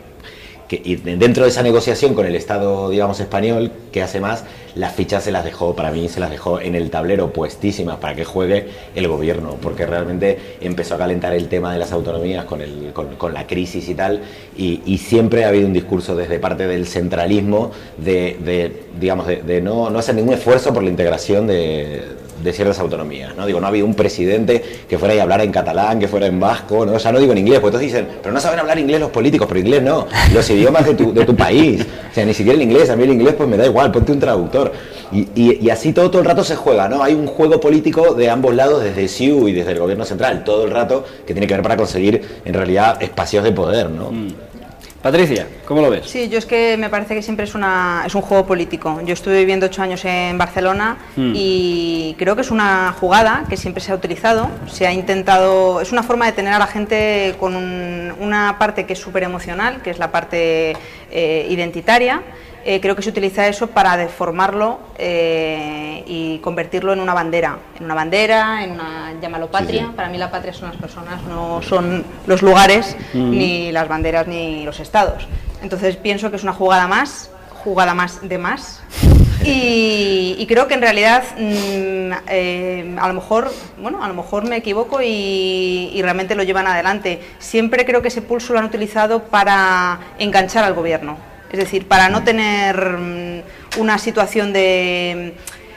Speaker 3: y dentro de esa negociación con el Estado, digamos, español, que hace Mas, las fichas se las dejó en el tablero puestísimas para que juegue el gobierno, porque realmente empezó a calentar el tema de las autonomías con la crisis y tal, y siempre ha habido un discurso desde parte del centralismo de no hacer ningún esfuerzo por la integración de ciertas autonomías, ¿no? Digo, no ha habido un presidente que fuera y hablara en catalán, que fuera en vasco, ¿no? O sea, no digo en inglés, porque todos dicen, pero no saben hablar inglés los políticos, pero inglés no, los idiomas de tu país, o sea, ni siquiera el inglés, a mí el inglés pues me da igual, ponte un traductor, y así todo el rato se juega, ¿no? Hay un juego político de ambos lados, desde CiU y desde el gobierno central, todo el rato, que tiene que ver para conseguir, en realidad, espacios de poder, ¿no?
Speaker 2: Patricia, ¿cómo lo ves?
Speaker 5: Sí, yo es que me parece que siempre es un juego político. Yo estuve viviendo 8 años en Barcelona y creo que es una jugada que siempre se ha utilizado, se ha intentado, es una forma de tener a la gente con una parte que es súper emocional, que es la parte identitaria. Creo que se utiliza eso para deformarlo y convertirlo en una bandera, llámalo patria. Sí. Para mí la patria son las personas, no son los lugares, ni las banderas, ni los estados. Entonces pienso que es una jugada más de más. Y creo que en realidad a lo mejor me equivoco y realmente lo llevan adelante. Siempre creo que ese pulso lo han utilizado para enganchar al gobierno. Es decir, para no tener una situación de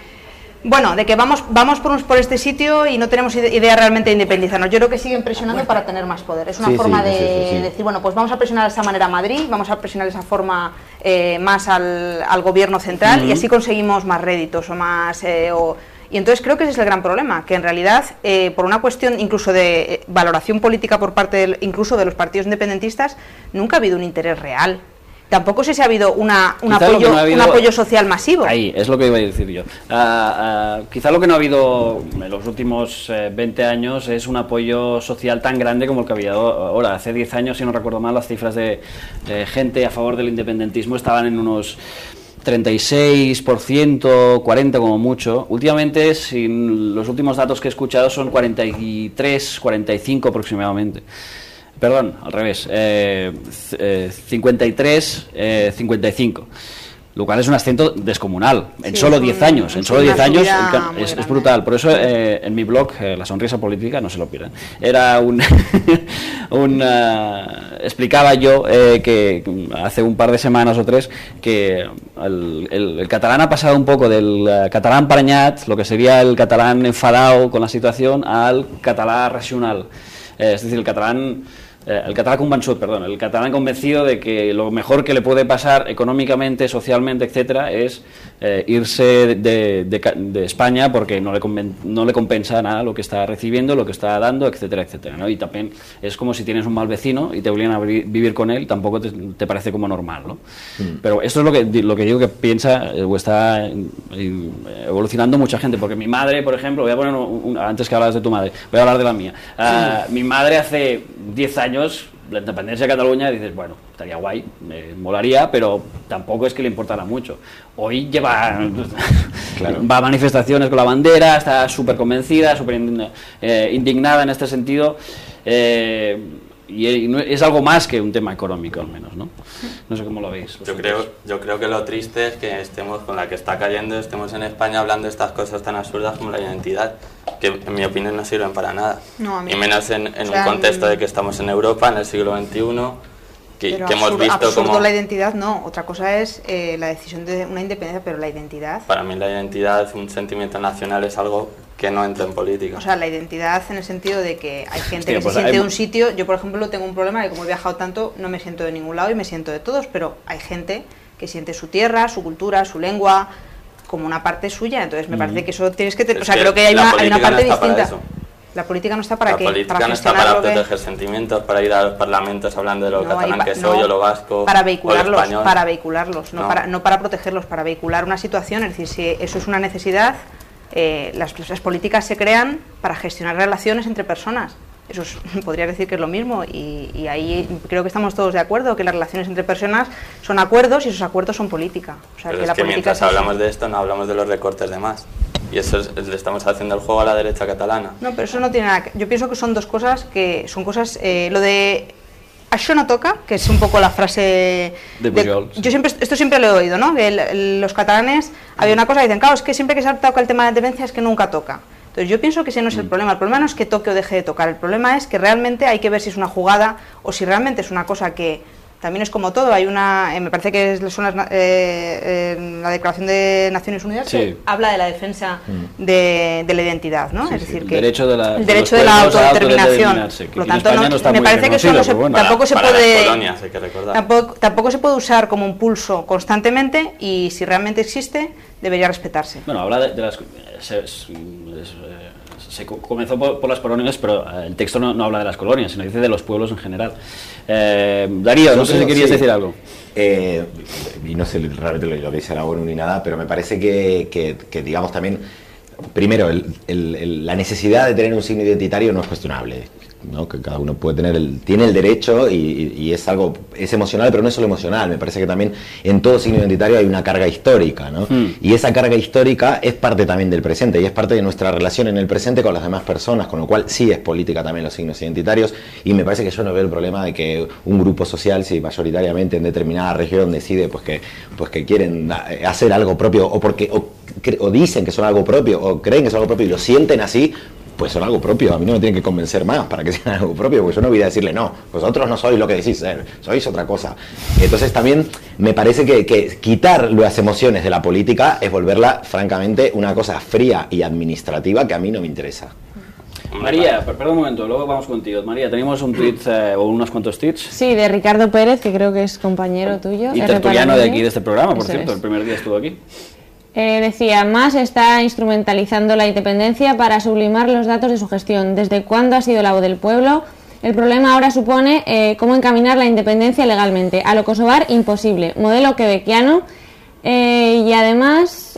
Speaker 5: que vamos por este sitio y no tenemos idea realmente de independizarnos. Yo creo que siguen presionando para tener más poder. Es una forma de decir, bueno, pues vamos a presionar de esa manera a Madrid, vamos a presionar de esa forma más al gobierno central y así conseguimos más réditos o más... Y entonces creo que ese es el gran problema, que en realidad, por una cuestión incluso de valoración política por parte incluso de los partidos independentistas, nunca ha habido un interés real. Tampoco sé si ha habido un apoyo social masivo.
Speaker 2: Ahí, es lo que iba a decir yo. Quizá lo que no ha habido en los últimos 20 años es un apoyo social tan grande como el que había ahora. Hace 10 años, si no recuerdo mal, las cifras de gente a favor del independentismo estaban en unos 36%, 40% como mucho. Últimamente, los últimos datos que he escuchado son 43, 45 aproximadamente. Perdón, al revés, 53, 55, lo cual es un ascenso descomunal, en solo 10 años, es brutal. Por eso en mi blog, La Sonrisa Política, no se lo pierdan, era explicaba yo que hace un par de semanas o 3 que el catalán ha pasado un poco del catalán paranyat, lo que sería el catalán enfadado con la situación, al catalán racional, es decir, el catalán convencido de que lo mejor que le puede pasar económicamente, socialmente, etcétera, es irse de España porque no le compensa nada lo que está recibiendo, lo que está dando, etcétera, etcétera, ¿no? Y también es como si tienes un mal vecino y te obligan a vivir con él, tampoco te parece como normal, ¿no? Pero esto es lo que digo que piensa o está evolucionando mucha gente, porque mi madre, por ejemplo, voy a poner antes que hablas de tu madre, voy a hablar de la mía. Mi madre hace 10 años la independencia de Cataluña dices, bueno, estaría guay, molaría, pero tampoco es que le importara mucho. Hoy lleva
Speaker 3: Claro.
Speaker 2: va a manifestaciones con la bandera, está súper convencida, súper indignada en este sentido, y es algo más que un tema económico, al menos, ¿no? No sé cómo lo veis.
Speaker 4: Yo creo que lo triste es que estemos con la que está cayendo, estemos en España hablando de estas cosas tan absurdas como la identidad, que en mi opinión no sirven para nada.
Speaker 5: No, a mí
Speaker 4: y menos en un contexto de que estamos en Europa, en el siglo XXI, que hemos visto
Speaker 5: absurdo
Speaker 4: como...
Speaker 5: la identidad no, otra cosa es la decisión de una independencia, pero la identidad...
Speaker 4: Para mí la identidad, un sentimiento nacional, es algo que no entra en política.
Speaker 5: O sea, la identidad en el sentido de que hay gente
Speaker 2: Hostia,
Speaker 5: que
Speaker 2: pues
Speaker 5: se siente
Speaker 2: hay...
Speaker 5: de un sitio. Yo, por ejemplo, tengo un problema que como he viajado tanto, no me siento de ningún lado y me siento de todos, pero hay gente que siente su tierra, su cultura, su lengua como una parte suya. Entonces me parece que eso tienes que... O sea, creo que hay una parte distinta. La política no está para qué.
Speaker 4: La política no está para proteger sentimientos, para ir a los parlamentos hablando de lo catalán que soy o lo vasco,
Speaker 5: para
Speaker 4: o lo
Speaker 5: vehicularlos,
Speaker 4: No.
Speaker 5: no para protegerlos, para vehicular una situación. Es decir, si eso es una necesidad, las políticas se crean para gestionar relaciones entre personas. Eso podría decir que es lo mismo, y ahí creo que estamos todos de acuerdo, que las relaciones entre personas son acuerdos y esos acuerdos son política. O sea,
Speaker 4: Pero
Speaker 5: que
Speaker 4: es
Speaker 5: la
Speaker 4: que
Speaker 5: política
Speaker 4: mientras hablamos de esto no hablamos de los recortes de más. Y eso le estamos haciendo el juego a la derecha catalana.
Speaker 5: No, pero eso no tiene nada que... Yo pienso que son dos cosas que son cosas... lo de això no toca, que es un poco la frase... Yo siempre lo he oído, ¿no? Que los catalanes... Había una cosa que dicen, claro, es que siempre que se toca el tema de la independencia es que nunca toca. Entonces yo pienso que ese no es el problema. El problema no es que toque o deje de tocar. El problema es que realmente hay que ver si es una jugada o si realmente es una cosa que... También es como todo, hay una, me parece que son la Declaración de Naciones Unidas,
Speaker 2: sí,
Speaker 5: que habla de la defensa de la identidad, ¿no?
Speaker 2: Sí,
Speaker 5: es decir,
Speaker 2: el
Speaker 5: que
Speaker 2: derecho de la,
Speaker 5: el derecho de la autodeterminación.
Speaker 2: Por
Speaker 5: lo tanto, me parece que eso tampoco se puede,
Speaker 4: colonias, hay que recordar.
Speaker 5: tampoco se puede usar como un pulso constantemente, y si realmente existe, debería respetarse.
Speaker 2: Bueno, habla de las... Se comenzó por las colonias, pero el texto no habla de las colonias, sino dice de los pueblos en general. Darío, no sé si querías decir algo.
Speaker 3: Y no sé realmente lo que dice la ONU ni nada, pero me parece que digamos también, primero, la necesidad de tener un signo identitario no es cuestionable, ¿no? Que cada uno puede tiene el derecho, y es algo, es emocional, pero no es solo emocional. Me parece que también en todo signo identitario hay una carga histórica, ¿no? Y esa carga histórica es parte también del presente, y es parte de nuestra relación en el presente con las demás personas, con lo cual sí es política también los signos identitarios. Y me parece que yo no veo el problema de que un grupo social, si mayoritariamente en determinada región decide pues que quieren hacer algo propio, o dicen que son algo propio, o creen que son algo propio y lo sienten así, pues son algo propio. A mí no me tienen que convencer más para que sean algo propio, porque yo no voy a decirle, no, vosotros no sois lo que decís ser, sois otra cosa. Entonces también me parece que quitar las emociones de la política es volverla, francamente, una cosa fría y administrativa que a mí no me interesa.
Speaker 2: María, perdón un momento, luego vamos contigo. María, tenemos un tweet o unos cuantos tweets.
Speaker 6: Sí, de Ricardo Pérez, que creo que es compañero tuyo.
Speaker 2: Y tertuliano de aquí, de este programa, por cierto, el primer día estuvo aquí.
Speaker 6: Decía, Mas está instrumentalizando la independencia para sublimar los datos de su gestión. ¿Desde cuándo ha sido la voz del pueblo? El problema ahora supone cómo encaminar la independencia legalmente. A lo kosovar, imposible. Modelo quebequiano. Y además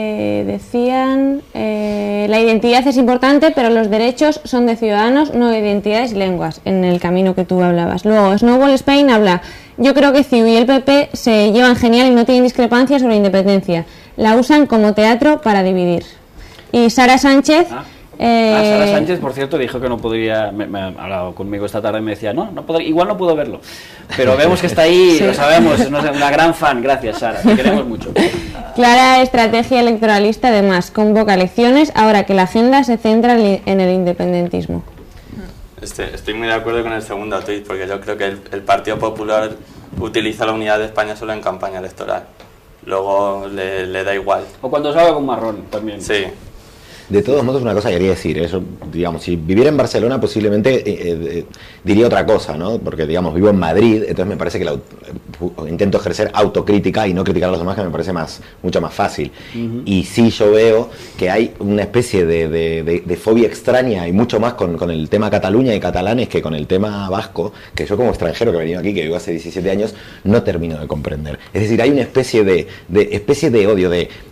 Speaker 6: decían, la identidad es importante, pero los derechos son de ciudadanos, no de identidades y lenguas, en el camino que tú hablabas. Luego, Snowball Spain habla, yo creo que CiU y el PP se llevan genial y no tienen discrepancias sobre independencia. La usan como teatro para dividir. Y Sara Sánchez...
Speaker 2: Sara Sánchez, por cierto, dijo que no podría, me ha hablado conmigo esta tarde y me decía, igual no puedo verlo, pero vemos que está ahí, sí. Lo sabemos, es una gran fan. Gracias, Sara, te queremos mucho.
Speaker 6: Clara estrategia electoralista, además, convoca elecciones ahora que la agenda se centra en el independentismo.
Speaker 4: Estoy muy de acuerdo con el segundo tuit, porque yo creo que el Partido Popular utiliza la unidad de España solo en campaña electoral, luego le da igual.
Speaker 2: O cuando salga con marrón también.
Speaker 4: Sí.
Speaker 3: De todos modos, una cosa quería decir, eso, digamos, si viviera en Barcelona posiblemente diría otra cosa, ¿no? Porque, digamos, vivo en Madrid, entonces me parece que intento ejercer autocrítica y no criticar a los demás, que me parece mucho más fácil. Y sí, yo veo que hay una especie de fobia extraña, y mucho más con el tema Cataluña y catalanes que con el tema vasco, que yo como extranjero que he venido aquí, que vivo hace 17 años, no termino de comprender. Es decir, hay una especie de odio,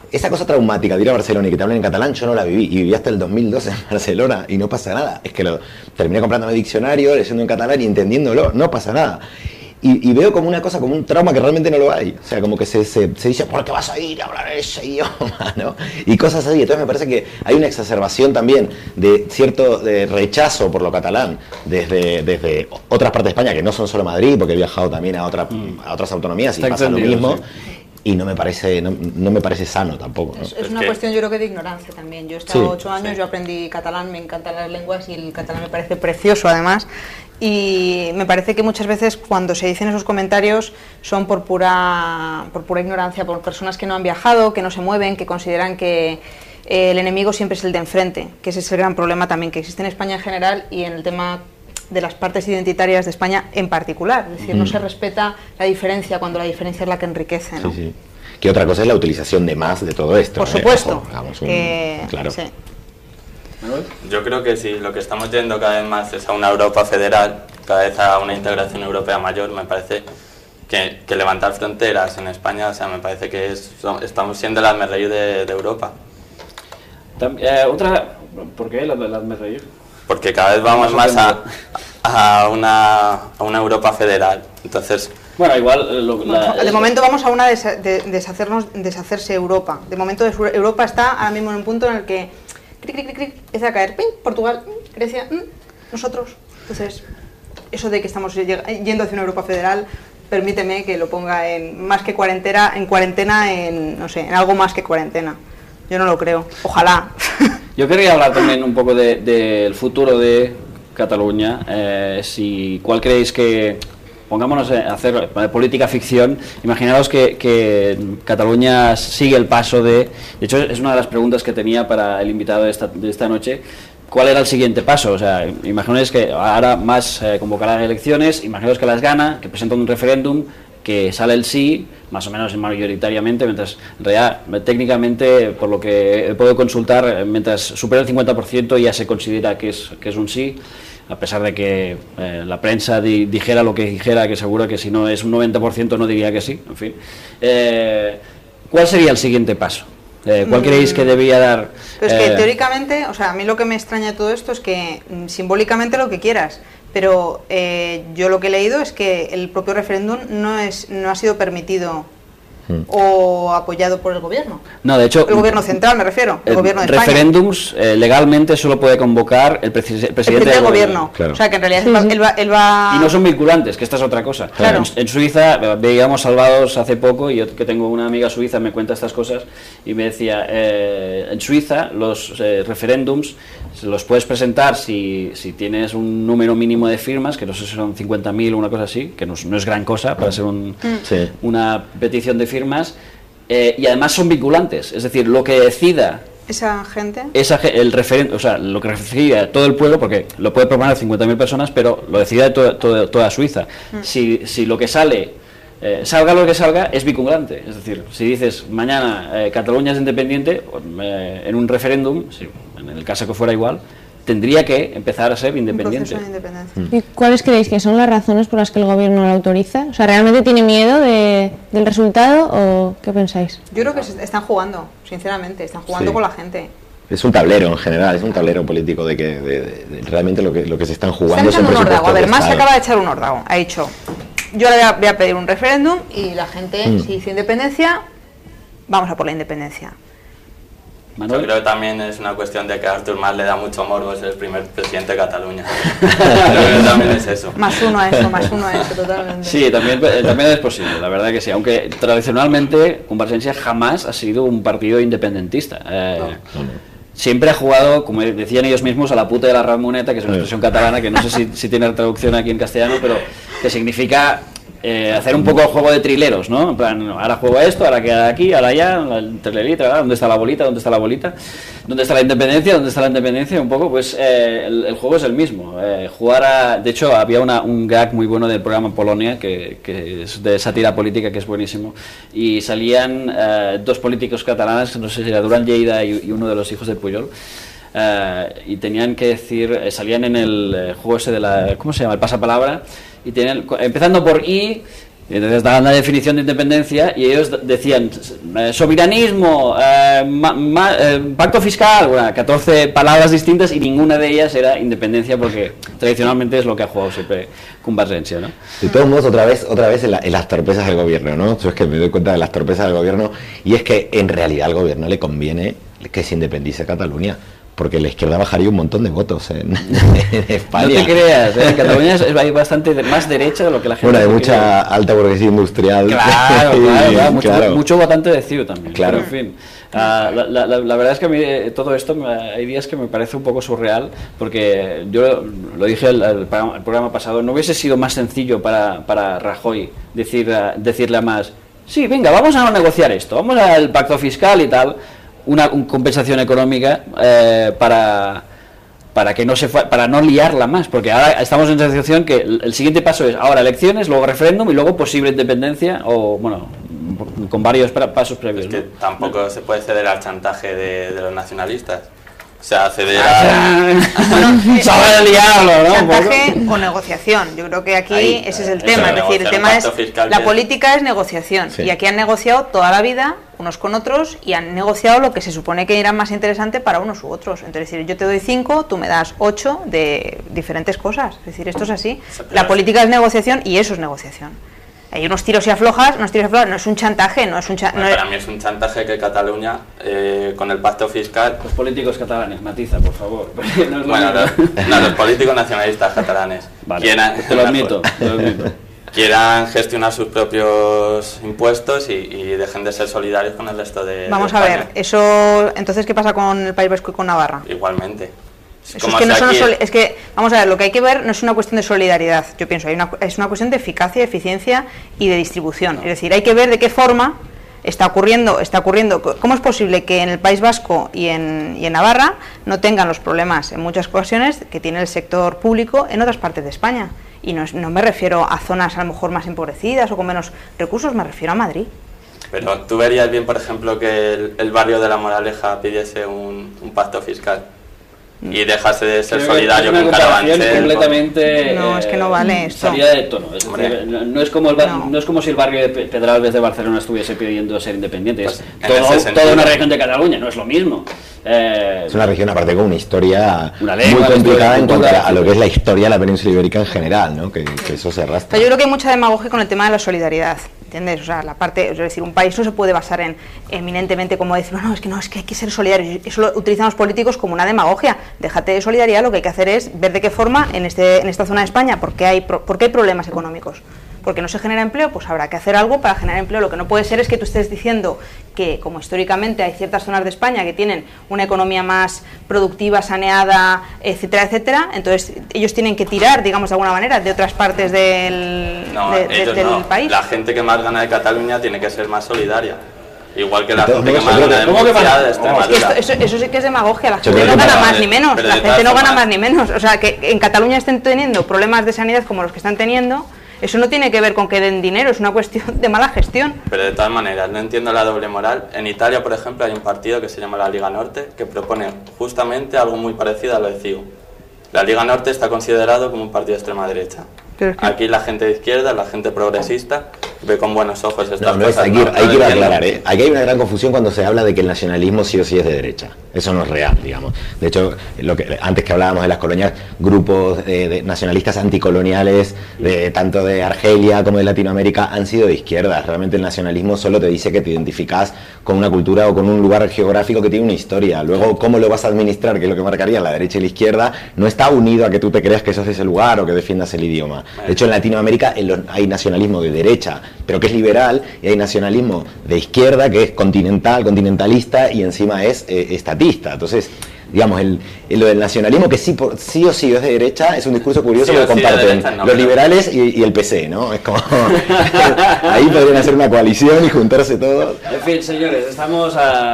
Speaker 3: esa cosa traumática de ir a Barcelona y que te hablen en catalán, yo no la viví. Y viví hasta el 2012 en Barcelona y no pasa nada. Es que terminé comprándome diccionario, leyendo en catalán y entendiéndolo, no pasa nada. Y veo como una cosa, como un trauma que realmente no lo hay. O sea, como que se dice, ¿por qué vas a ir a hablar ese idioma? ¿No? Y cosas así. Entonces me parece que hay una exacerbación también de cierto rechazo por lo catalán desde otras partes de España, que no son solo Madrid, porque he viajado también a otras autonomías y pasa lo mismo. Sí. Y no me parece sano tampoco, ¿no?
Speaker 5: Es una cuestión, yo creo que de ignorancia también. Yo he estado 8 años, yo aprendí catalán, me encantan las lenguas y el catalán me parece precioso además. Y me parece que muchas veces cuando se dicen esos comentarios son por pura ignorancia, por personas que no han viajado, que no se mueven, que consideran que el enemigo siempre es el de enfrente, que ese es el gran problema también que existe en España en general y en el tema de las partes identitarias de España en particular. Es decir, no se respeta la diferencia cuando la diferencia es la que enriquece, ¿no?
Speaker 3: Sí. Que otra cosa es la utilización de más de todo esto.
Speaker 5: Por supuesto.
Speaker 3: Claro.
Speaker 5: Sí.
Speaker 4: Yo creo que si lo que estamos yendo cada vez más es a una Europa federal, cada vez a una integración europea mayor, me parece que levantar fronteras en España, o sea, me parece que estamos siendo el hazmerreír de Europa.
Speaker 2: ¿Por qué el hazmerreír?
Speaker 4: Porque cada vez vamos más a una Europa federal. Entonces,
Speaker 2: bueno, igual
Speaker 5: de momento vamos a una deshacerse Europa. De momento Europa está ahora mismo en un punto en el que empieza a caer Portugal, Grecia, nosotros. Entonces, eso de que estamos yendo hacia una Europa federal, permíteme que lo ponga en más que cuarentena, en algo más que cuarentena. Yo no lo creo. Ojalá.
Speaker 2: Yo quería hablar también un poco del futuro de Cataluña. ¿Cuál creéis que... Pongámonos a hacer política ficción. Imaginaos que Cataluña sigue el paso de... De hecho, es una de las preguntas que tenía para el invitado de esta noche. ¿Cuál era el siguiente paso? O sea, imaginaos que ahora más convocarán elecciones, imaginaos que las gana, que presentan un referéndum, que sale el sí, más o menos mayoritariamente, mientras en realidad técnicamente, por lo que puedo consultar, mientras supera el 50% ya se considera que es un sí, a pesar de que la prensa dijera lo que dijera, que seguro que si no es un 90% no diría que sí, en fin. ¿Cuál sería el siguiente paso? ¿Cuál creéis que debía dar?
Speaker 5: Pues que teóricamente, o sea, a mí lo que me extraña de todo esto es que simbólicamente lo que quieras, pero yo lo que he leído es que el propio referéndum no ha sido permitido o apoyado por el gobierno.
Speaker 2: No, de hecho,
Speaker 5: el gobierno central, me refiero, el gobierno de España.
Speaker 2: Referéndums legalmente solo puede convocar el presidente del gobierno.
Speaker 5: Claro. O sea, que en realidad él va...
Speaker 2: Y no son vinculantes, que esta es otra cosa.
Speaker 5: Claro.
Speaker 2: En Suiza veíamos Salvados hace poco, y yo que tengo una amiga suiza me cuenta estas cosas y me decía, en Suiza los referéndums los puedes presentar si tienes un número mínimo de firmas, que no sé si son 50.000 o una cosa así, que no es gran cosa para ser una petición de firmas, y además son vinculantes, es decir, lo que decida
Speaker 5: esa gente,
Speaker 2: el referéndum, o sea, lo que decida todo el pueblo, porque lo puede proponer 50.000 personas, pero lo decida toda Suiza. Si lo que salga lo que salga, es vinculante. Es decir, si dices mañana Cataluña es independiente, en un referéndum, en el caso que fuera igual, tendría que empezar a ser independiente.
Speaker 5: Un proceso de independencia.
Speaker 6: ¿Y cuáles creéis que son las razones por las que el gobierno lo autoriza? O sea, ¿realmente tiene miedo del resultado o qué pensáis?
Speaker 5: Yo creo que están jugando, sinceramente, están jugando con la gente.
Speaker 3: Es un tablero en general, es un tablero político de realmente lo que se están jugando.
Speaker 5: Están echando un órdago. A ver, Mas se acaba de echar un órdago. Ha dicho, yo le voy a pedir un referéndum y la gente, si dice independencia, vamos a por la independencia.
Speaker 4: Yo creo que también es una cuestión de que a Artur Mas le da mucho morbo ser el primer presidente de Cataluña. Creo que también es eso.
Speaker 5: Más uno a eso, totalmente.
Speaker 2: Sí, también es posible, la verdad que sí. Aunque tradicionalmente Convergencia jamás ha sido un partido independentista. Siempre ha jugado, como decían ellos mismos, a la puta de la Ramoneta, que es una expresión catalana que no sé si tiene traducción aquí en castellano, pero que significa hacer un poco el juego de trileros, ¿no? En plan, ahora juego a esto, ahora queda aquí, ahora allá, trilerita, ¿dónde está la bolita? ¿Dónde está la bolita? ¿Dónde está la independencia? ¿Dónde está la independencia? Un poco, pues el juego es el mismo. De hecho, había un gag muy bueno del programa Polonia, que es de sátira política, que es buenísimo, y salían dos políticos catalanes, no sé si era Durán Lleida y uno de los hijos de Pujol, y tenían que decir, salían en el juego ese de ¿cómo se llama? El pasapalabra, y tenían, empezando por I, Entonces daban la definición de independencia y ellos decían soberanismo, pacto fiscal, bueno, 14 palabras distintas y ninguna de ellas era independencia, porque tradicionalmente es lo que ha jugado siempre Convergencia, ¿no?
Speaker 3: De todos modos, otra vez en las torpezas del gobierno, ¿no? Yo es que me doy cuenta de las torpezas del gobierno, y es que en realidad al gobierno le conviene que se independice Cataluña, porque la izquierda bajaría un montón de votos en España.
Speaker 2: No te creas, en Cataluña hay bastante más derecha de lo que la gente...
Speaker 3: Bueno, hay mucha alta burguesía industrial.
Speaker 2: Claro, mucho votante de CiU también.
Speaker 3: Claro.
Speaker 2: Pero, en fin, la verdad es que a mí todo esto hay días que me parece un poco surreal, porque yo lo dije el programa pasado, no hubiese sido más sencillo para Rajoy decirle a Mas, sí, venga, vamos a negociar esto, vamos al pacto fiscal y tal, una compensación económica para que para no liarla más, porque ahora estamos en una situación que el siguiente paso es ahora elecciones, luego referéndum y luego posible independencia, o bueno, con varios pasos previos.
Speaker 4: Es que
Speaker 2: ¿no?
Speaker 4: tampoco se puede ceder al chantaje de los nacionalistas. O sea, ceder
Speaker 2: sabe liarlo, ¿no?
Speaker 5: Chantaje o negociación. Yo creo que aquí ese es el tema. Es decir, el tema es la política es negociación. Sí. Y aquí han negociado toda la vida unos con otros y han negociado lo que se supone que era más interesante para unos u otros. Entonces, es decir, yo te doy 5, tú me das 8 de diferentes cosas. Es decir, esto es así. La política es negociación y eso es negociación. Hay unos tiros y aflojas, no es un chantaje,
Speaker 4: Para mí es un chantaje que Cataluña, con el pacto fiscal...
Speaker 2: Los políticos catalanes, matiza, por favor.
Speaker 4: Los políticos nacionalistas catalanes.
Speaker 2: Vale, te lo admito.
Speaker 4: Quieran gestionar sus propios impuestos y dejen de ser solidarios con el resto de
Speaker 5: Vamos
Speaker 4: de
Speaker 5: a ver, eso... Entonces, ¿qué pasa con el País Vasco y con Navarra?
Speaker 4: Igualmente.
Speaker 5: Es que, vamos a ver, lo que hay que ver no es una cuestión de solidaridad, yo pienso, es una cuestión de eficacia, eficiencia y de distribución. Es decir, hay que ver de qué forma está ocurriendo. ¿Cómo es posible que en el País Vasco y en Navarra no tengan los problemas en muchas ocasiones que tiene el sector público en otras partes de España? Y no me refiero a zonas a lo mejor más empobrecidas o con menos recursos, me refiero a Madrid.
Speaker 4: Pero tú verías bien, por ejemplo, que el barrio de La Moraleja pidiese un pacto fiscal y dejase de ser solidario con Carabanchel.
Speaker 2: Completamente,
Speaker 5: no, es que no vale esto.
Speaker 2: Salida de tono. No es como si el barrio de Pedralbes de Barcelona estuviese pidiendo ser independiente.
Speaker 4: Pues,
Speaker 2: es toda una región de Cataluña, no es lo mismo.
Speaker 3: Es una región aparte con una historia
Speaker 2: lengua,
Speaker 3: muy complicada en cuanto a lo que es la historia de la península ibérica en general, ¿no? Que eso se arrastra.
Speaker 5: Pero yo creo que hay mucha demagogia con el tema de la solidaridad. ¿Entiendes? O sea, es decir, un país no se puede basar en eminentemente como decir, es que hay que ser solidarios. Eso lo utilizan los políticos como una demagogia. Déjate de solidaridad, lo que hay que hacer es ver de qué forma en esta zona de España, porque hay problemas económicos. Porque no se genera empleo, pues habrá que hacer algo para generar empleo. Lo que no puede ser es que tú estés diciendo que, como históricamente hay ciertas zonas de España que tienen una economía más productiva, saneada, etcétera, etcétera, entonces ellos tienen que tirar, digamos de alguna manera, de otras partes del país.
Speaker 4: La gente que más gana de Cataluña tiene que ser más solidaria. Igual que la gente que más gana de Murcia, de Extremadura.
Speaker 5: Eso sí que es demagogia, la gente no gana más ni menos. La gente no gana más ni menos. O sea, que en Cataluña estén teniendo problemas de sanidad como los que están teniendo, eso no tiene que ver con que den dinero, es una cuestión de mala gestión.
Speaker 4: Pero de todas maneras, no entiendo la doble moral. En Italia, por ejemplo, hay un partido que se llama la Liga Norte, que propone justamente algo muy parecido a lo de CiU. La Liga Norte está considerado como un partido de extrema derecha. Aquí la gente de izquierda, la gente progresista, ve con buenos ojos estas cosas.
Speaker 3: Hay que aclarar, aquí hay una gran confusión cuando se habla de que el nacionalismo sí o sí es de derecha. Eso no es real, digamos. De hecho, antes que hablábamos de las colonias, grupos de nacionalistas anticoloniales, tanto de Argelia como de Latinoamérica, han sido de izquierda. Realmente el nacionalismo solo te dice que te identificas con una cultura o con un lugar geográfico que tiene una historia. Luego, cómo lo vas a administrar, que es lo que marcaría la derecha y la izquierda, no está unido a que tú te creas que sos de ese lugar o que defiendas el idioma. De hecho, en Latinoamérica hay nacionalismo de derecha, pero que es liberal, y hay nacionalismo de izquierda, que es continentalista, y encima es estatista. Entonces, digamos, lo del nacionalismo, que sí o sí es de derecha, es un discurso curioso que comparten los liberales y el PC, ¿no? Es como... ahí podrían hacer una coalición y juntarse todos.
Speaker 2: En fin, señores, estamos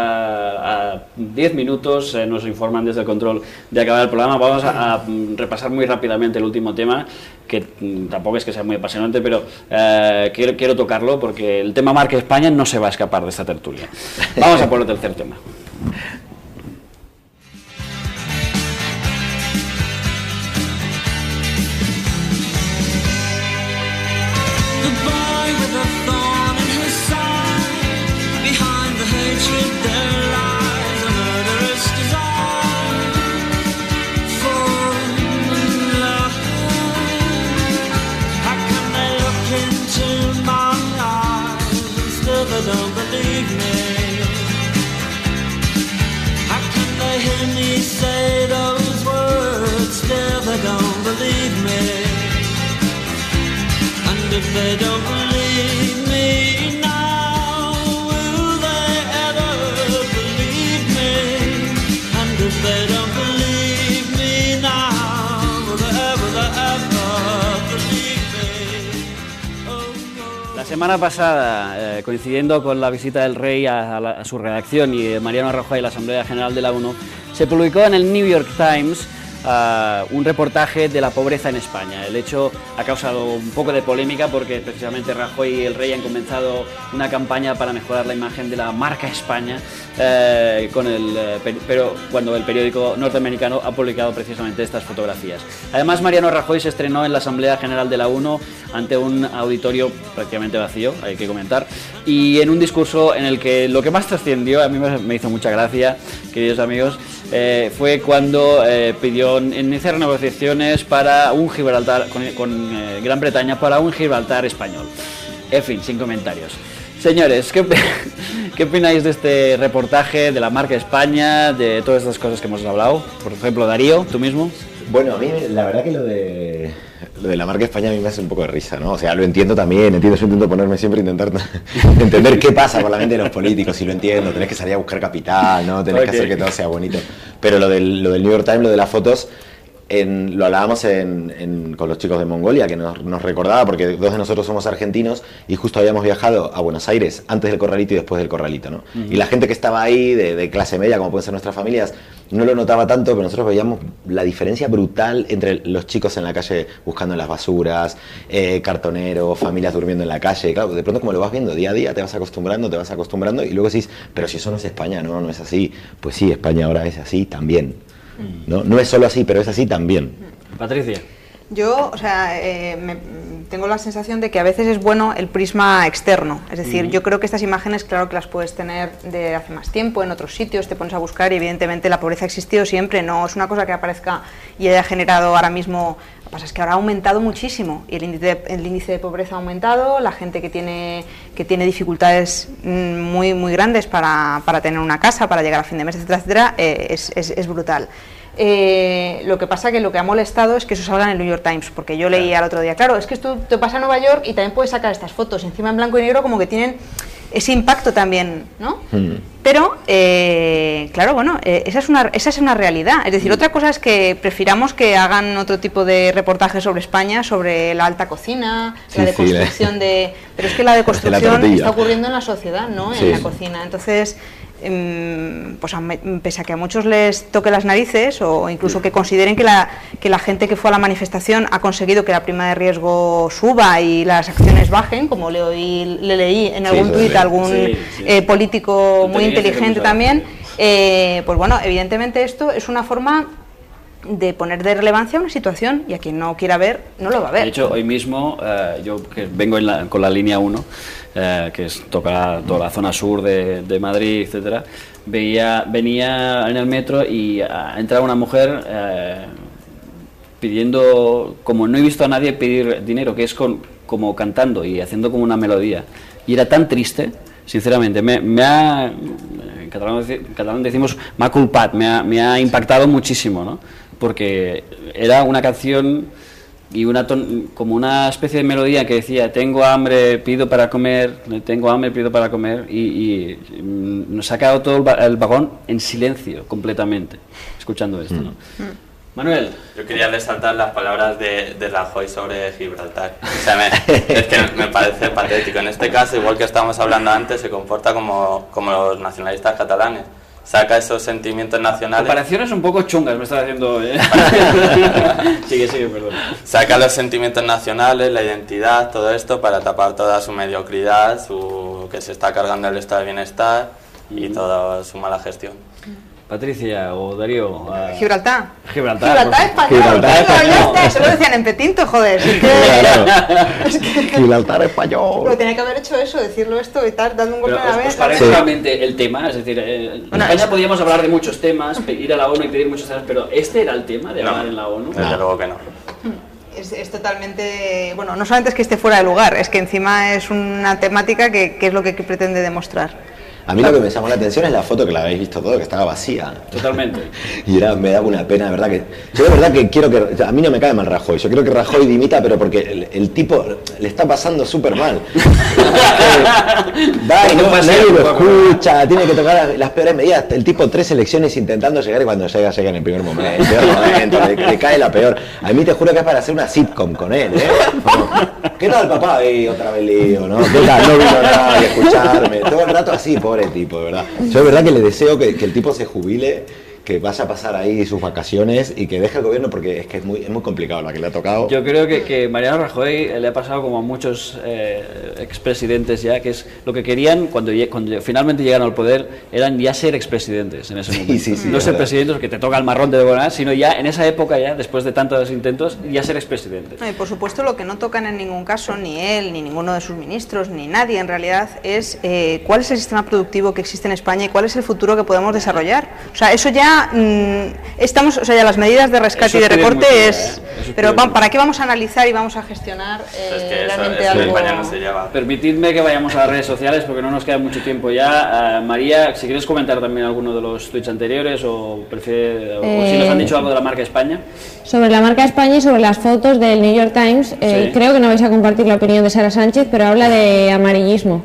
Speaker 2: a 10 minutos, nos informan desde el control de acabar el programa. Vamos a repasar muy rápidamente el último tema, que tampoco es que sea muy apasionante, pero quiero tocarlo porque el tema Marca España no se va a escapar de esta tertulia. Vamos a por el tercer tema.
Speaker 9: The boy with
Speaker 7: a thorn in his side. Behind the hatred there lies a murderous desire for love. How can they look into my eyes and still they don't believe me? How can they hear me say those words, still they don't believe me? And if they don't believe me now, will they ever believe me? And if they don't believe me now, will they ever believe me? Oh, no.
Speaker 2: La semana pasada, coincidiendo con la visita del rey a su redacción y de Mariano Rajoy a la Asamblea General de la ONU, se publicó en el New York Times un reportaje de la pobreza en España. El hecho ha causado un poco de polémica porque precisamente Rajoy y el rey han comenzado una campaña para mejorar la imagen de la marca España, pero cuando el periódico norteamericano ha publicado precisamente estas fotografías. Además, Mariano Rajoy se estrenó en la Asamblea General de la ONU ante un auditorio prácticamente vacío, hay que comentar, y en un discurso en el que lo que más trascendió, a mí me hizo mucha gracia, queridos amigos, fue cuando pidió iniciar negociaciones para un Gibraltar con Gran Bretaña, para un Gibraltar español. En fin, sin comentarios. Señores, ¿qué opináis de este reportaje, de la marca España, de todas estas cosas que hemos hablado? Por ejemplo, Darío, tú mismo.
Speaker 3: Bueno, a mí la verdad que lo de la marca España a mí me hace un poco de risa, ¿no? O sea, lo entiendo también, yo intento ponerme siempre, intentar entender qué pasa por la mente de los políticos, y lo entiendo, tenés que salir a buscar capital, ¿no? Tenés que hacer que todo sea bonito. Pero lo del New York Times, lo de las fotos, lo hablábamos con los chicos de Mongolia, que nos recordaba, porque dos de nosotros somos argentinos y justo habíamos viajado a Buenos Aires antes del Corralito y después del Corralito, ¿no? Y la gente que estaba ahí, de clase media, como pueden ser nuestras familias, no lo notaba tanto, pero nosotros veíamos la diferencia brutal entre los chicos en la calle buscando en las basuras, cartoneros, familias durmiendo en la calle. Claro, de pronto como lo vas viendo día a día, te vas acostumbrando y luego decís, pero si eso no es España, no es así. Pues sí, España ahora es así también. No es solo así, pero es así también.
Speaker 2: Patricia.
Speaker 5: Yo, o sea, tengo la sensación de que a veces es bueno el prisma externo. Es decir, yo creo que estas imágenes, claro que las puedes tener de hace más tiempo, en otros sitios, te pones a buscar y evidentemente la pobreza ha existido siempre, no es una cosa que aparezca y haya generado ahora mismo. Lo que pasa es que ahora ha aumentado muchísimo y el índice de pobreza ha aumentado, la gente que tiene dificultades muy, muy grandes para tener una casa, para llegar a fin de mes, etcétera, es brutal. Lo que pasa que lo que ha molestado es que eso salga en el New York Times, porque yo leía el otro día, claro, es que esto te pasa en Nueva York y también puedes sacar estas fotos, encima en blanco y negro, como que tienen ese impacto también, ¿no? Pero, claro, bueno, esa es una realidad. Es decir, otra cosa es que prefiramos que hagan otro tipo de reportajes sobre España, sobre la alta cocina, la deconstrucción de... Pero es que la deconstrucción está ocurriendo en la sociedad, ¿no? En la cocina. Entonces, pues pese a que a muchos les toque las narices o incluso que consideren que la gente que fue a la manifestación ha conseguido que la prima de riesgo suba y las acciones bajen, como le leí en algún tuit a algún político muy inteligente también, pues bueno, evidentemente esto es una forma de poner de relevancia una situación y a quien no quiera ver, no lo va a ver.
Speaker 2: De hecho, hoy mismo, yo que vengo con la línea 1, que toca toda la zona sur de Madrid, etcétera, venía en el metro y entraba una mujer pidiendo, como no he visto a nadie pedir dinero, que es como cantando y haciendo como una melodía, y era tan triste, sinceramente, en catalán decimos m'ha culpat, me ha impactado muchísimo, ¿no? Porque era una canción y como una especie de melodía que decía tengo hambre, pido para comer, y nos ha quedado todo el vagón en silencio completamente escuchando esto, ¿no? Manuel.
Speaker 4: Yo quería resaltar las palabras de Rajoy sobre Gibraltar. O sea, es que me parece patético. En este caso, igual que estábamos hablando antes, se comporta como los nacionalistas catalanes. Saca esos sentimientos nacionales.
Speaker 2: Comparaciones un poco chungas me estás haciendo. Sigue, perdón.
Speaker 4: Saca los sentimientos nacionales, la identidad, todo esto para tapar toda su mediocridad, que se está cargando el estado de bienestar y toda su mala gestión.
Speaker 2: Patricia o Darío.
Speaker 5: Gibraltar.
Speaker 2: Gibraltar
Speaker 5: español.
Speaker 3: Gibraltar español.
Speaker 5: Eso lo decían en Petinto, joder. Es que
Speaker 3: Gibraltar español.
Speaker 5: pero tenía que haber hecho eso, decirlo esto y tal, dando un golpe
Speaker 2: Pero,
Speaker 5: a la
Speaker 2: ¿os
Speaker 5: vez.
Speaker 2: parece
Speaker 3: Sí.
Speaker 2: realmente el tema? Es decir, en España podíamos hablar de muchos temas, ir a la ONU y pedir muchos temas, pero ¿este era el tema de hablar en la ONU?
Speaker 4: Desde luego que no.
Speaker 5: Es totalmente... Bueno, no solamente es que esté fuera de lugar, es que encima es una temática que es lo que pretende demostrar.
Speaker 3: A mí lo que me llamó la atención es la foto que la habéis visto todo, que estaba vacía.
Speaker 2: Totalmente.
Speaker 3: Y me daba una pena, de verdad que... Yo de verdad que quiero que... A mí no me cae mal Rajoy, yo creo que Rajoy dimita, pero porque el tipo le está pasando súper mal. Nadie lo escucha, tiene que tocar las peores medidas. El tipo 3 elecciones intentando llegar y cuando llega en el primer momento, le cae la peor. A mí te juro que es para hacer una sitcom con él, ¿eh? Como, ¿qué tal papá? Otra vez lío, ¿no? ¿Qué tal? No vino nadie a escucharme. Todo el rato así, pobre tipo, de verdad. Yo de verdad que le deseo que el tipo se jubile, que vaya a pasar ahí sus vacaciones y que deje el gobierno porque es que es muy complicado la que le ha tocado.
Speaker 2: Yo creo que Mariano Rajoy le ha pasado como a muchos expresidentes ya, que es lo que querían cuando finalmente llegaron al poder, eran ya ser expresidentes en ese momento.
Speaker 3: Sí,
Speaker 2: no ser presidentes, que te toca el marrón de devorar, sino ya en esa época, ya después de tantos intentos, ya ser expresidentes.
Speaker 5: No, y por supuesto lo que no tocan en ningún caso, ni él, ni ninguno de sus ministros, ni nadie en realidad, es cuál es el sistema productivo que existe en España y cuál es el futuro que podemos desarrollar. O sea, eso ya estamos, o sea, ya las medidas de rescate
Speaker 2: Eso
Speaker 5: y de
Speaker 2: pide
Speaker 5: recorte
Speaker 2: mucho,
Speaker 5: es... Pero ¿para qué vamos a analizar y vamos a gestionar
Speaker 4: Es que
Speaker 5: realmente
Speaker 4: eso en
Speaker 5: algo?
Speaker 4: España no se lleva.
Speaker 2: Permitidme que vayamos a las redes sociales porque no nos queda mucho tiempo ya. María, si quieres comentar también alguno de los tweets anteriores o si nos han dicho algo de la marca España.
Speaker 6: Sobre la marca España y sobre las fotos del New York Times,
Speaker 2: Sí.
Speaker 6: creo que no vais a compartir la opinión de Sara Sánchez, pero habla de amarillismo.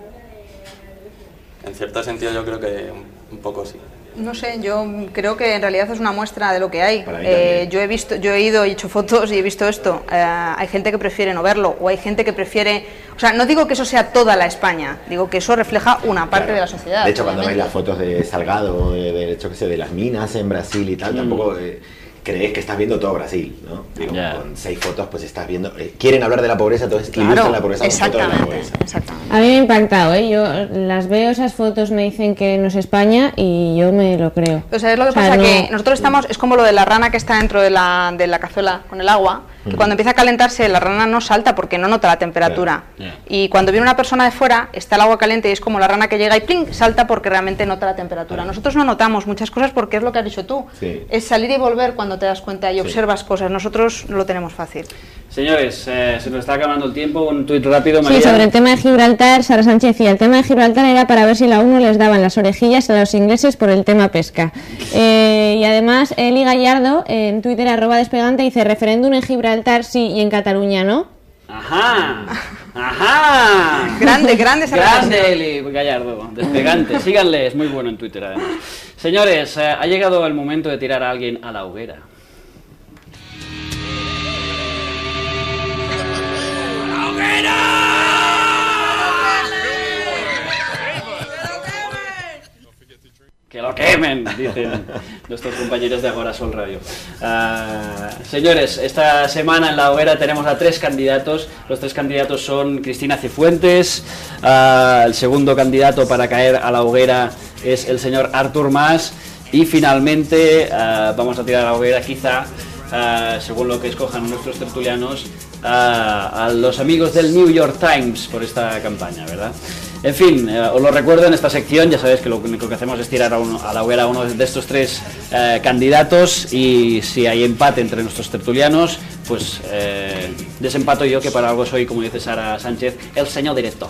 Speaker 4: En cierto sentido yo creo que un poco sí.
Speaker 5: No sé, yo creo que en realidad es una muestra de lo que hay.
Speaker 3: Para mí también.
Speaker 5: Yo he ido y hecho fotos y he visto esto. Hay gente que prefiere no verlo o hay gente que prefiere... O sea, no digo que eso sea toda la España, digo que eso refleja una parte
Speaker 3: Claro.
Speaker 5: de la sociedad.
Speaker 3: De hecho, cuando veis
Speaker 5: obviamente.
Speaker 3: las fotos de Salgado, de las minas en Brasil y tal, tampoco crees que estás viendo todo Brasil, ¿no? Digo,
Speaker 2: Ya.
Speaker 3: con 6 fotos pues estás viendo... quieren hablar de la pobreza, entonces ilustran la pobreza con fotos de la pobreza.
Speaker 5: exactamente.
Speaker 6: A mí me ha impactado, ¿eh? Yo las veo, esas fotos me dicen que no es España y yo me lo creo.
Speaker 5: Pero ¿sabes lo que
Speaker 6: O sea,
Speaker 5: pasa?
Speaker 6: no-
Speaker 5: Que nosotros estamos, es como lo de la rana que está dentro de la cazuela con el agua, que cuando empieza a calentarse la rana no salta porque no nota la temperatura.
Speaker 2: Claro.
Speaker 5: Y cuando viene una persona de fuera, está el agua caliente y es como la rana que llega y ¡pling! Salta porque realmente nota la temperatura. Nosotros no notamos muchas cosas porque es lo que has dicho tú.
Speaker 3: Sí.
Speaker 5: Es salir y volver cuando te das cuenta y observas cosas. Nosotros no lo tenemos fácil.
Speaker 2: Señores, se nos está acabando el tiempo. Un tuit rápido, María.
Speaker 6: Sí, sobre el tema de Gibraltar, Sara Sánchez decía, el tema de Gibraltar era para ver si la ONU les daban las orejillas a los ingleses por el tema pesca. Y además, Eli Gallardo, en Twitter, @despegante, dice, referéndum en Gibraltar sí y en Cataluña no.
Speaker 2: ¡Ajá! ¡Ajá!
Speaker 5: Grande esa reflexión.
Speaker 2: Grande Eli Gallardo, despegante. Síganle, es muy bueno en Twitter además. Señores, ha llegado el momento de tirar a alguien a la hoguera. Que lo quemen, dicen nuestros compañeros de Agora Sol Radio. Señores, esta semana en la hoguera tenemos a 3 candidatos. Los 3 candidatos son Cristina Cifuentes, el segundo candidato para caer a la hoguera es el señor Artur Mas y finalmente vamos a tirar a la hoguera quizá, según lo que escojan nuestros tertulianos, a los amigos del New York Times por esta campaña, ¿verdad? En fin, os lo recuerdo en esta sección, ya sabéis que lo único que hacemos es tirar a la hoguera a uno de estos 3 candidatos y si hay empate entre nuestros tertulianos, pues desempato yo, que para algo soy, como dice Sara Sánchez, el señor directo.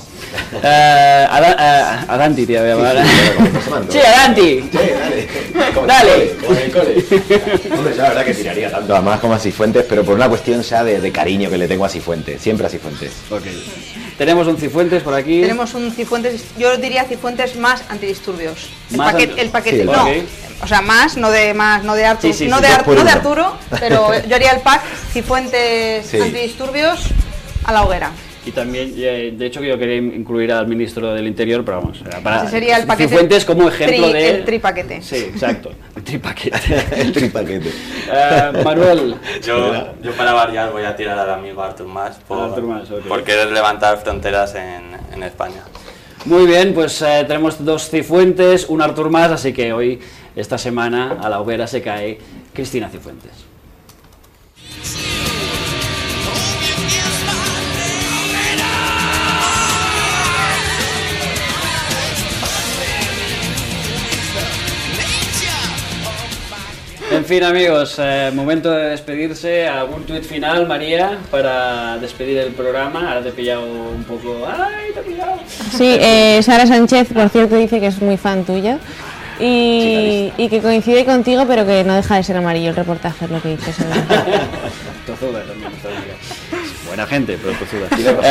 Speaker 2: Adanti, tía, voy a llamar. Sí, Adanti. Dale.
Speaker 3: Como en el cole. Hombre, yo la verdad que tiraría tanto a Mas como a Cifuentes, pero por una cuestión ya de cariño que le tengo a Cifuentes, siempre a Cifuentes.
Speaker 2: Ok. Tenemos un Cifuentes por aquí.
Speaker 5: Tenemos un Cifuentes, yo diría Cifuentes más antidisturbios.
Speaker 2: Más
Speaker 5: El paquete,
Speaker 3: sí,
Speaker 5: no.
Speaker 2: ok.
Speaker 5: O sea, no de Arturo,
Speaker 2: Sí, sí,
Speaker 5: no,
Speaker 2: sí,
Speaker 5: de
Speaker 3: dos por
Speaker 5: no de
Speaker 3: uno.
Speaker 5: Arturo, pero yo haría el pack Cifuentes
Speaker 3: Sí.
Speaker 5: antidisturbios a la hoguera.
Speaker 2: Y también, de hecho, que yo quería incluir al ministro del Interior, pero vamos, para
Speaker 5: Ese sería el paquete.
Speaker 2: Cifuentes como ejemplo de...
Speaker 5: El tripaquete.
Speaker 2: Sí, exacto, el tripaquete.
Speaker 3: El tripaquete.
Speaker 2: Manuel.
Speaker 4: Yo para variar voy a tirar al amigo Artur Mas
Speaker 2: Artur Mas, ok.
Speaker 4: por querer levantar fronteras en España.
Speaker 2: Muy bien, pues tenemos 2 Cifuentes, un Artur más, así que hoy, esta semana, a la hoguera se cae Cristina Cifuentes. En fin, amigos, momento de despedirse. ¿Algún tuit final, María, para despedir el programa? Ahora te he pillado un poco... ¡Ay, te he pillado!
Speaker 6: Sí, Sara Sánchez, por cierto, dice que es muy fan tuya y que coincide contigo, pero que no deja de ser amarillo el reportaje, es lo que dices.
Speaker 2: Tozuda también, tozuda. Buena gente, pero tozuda.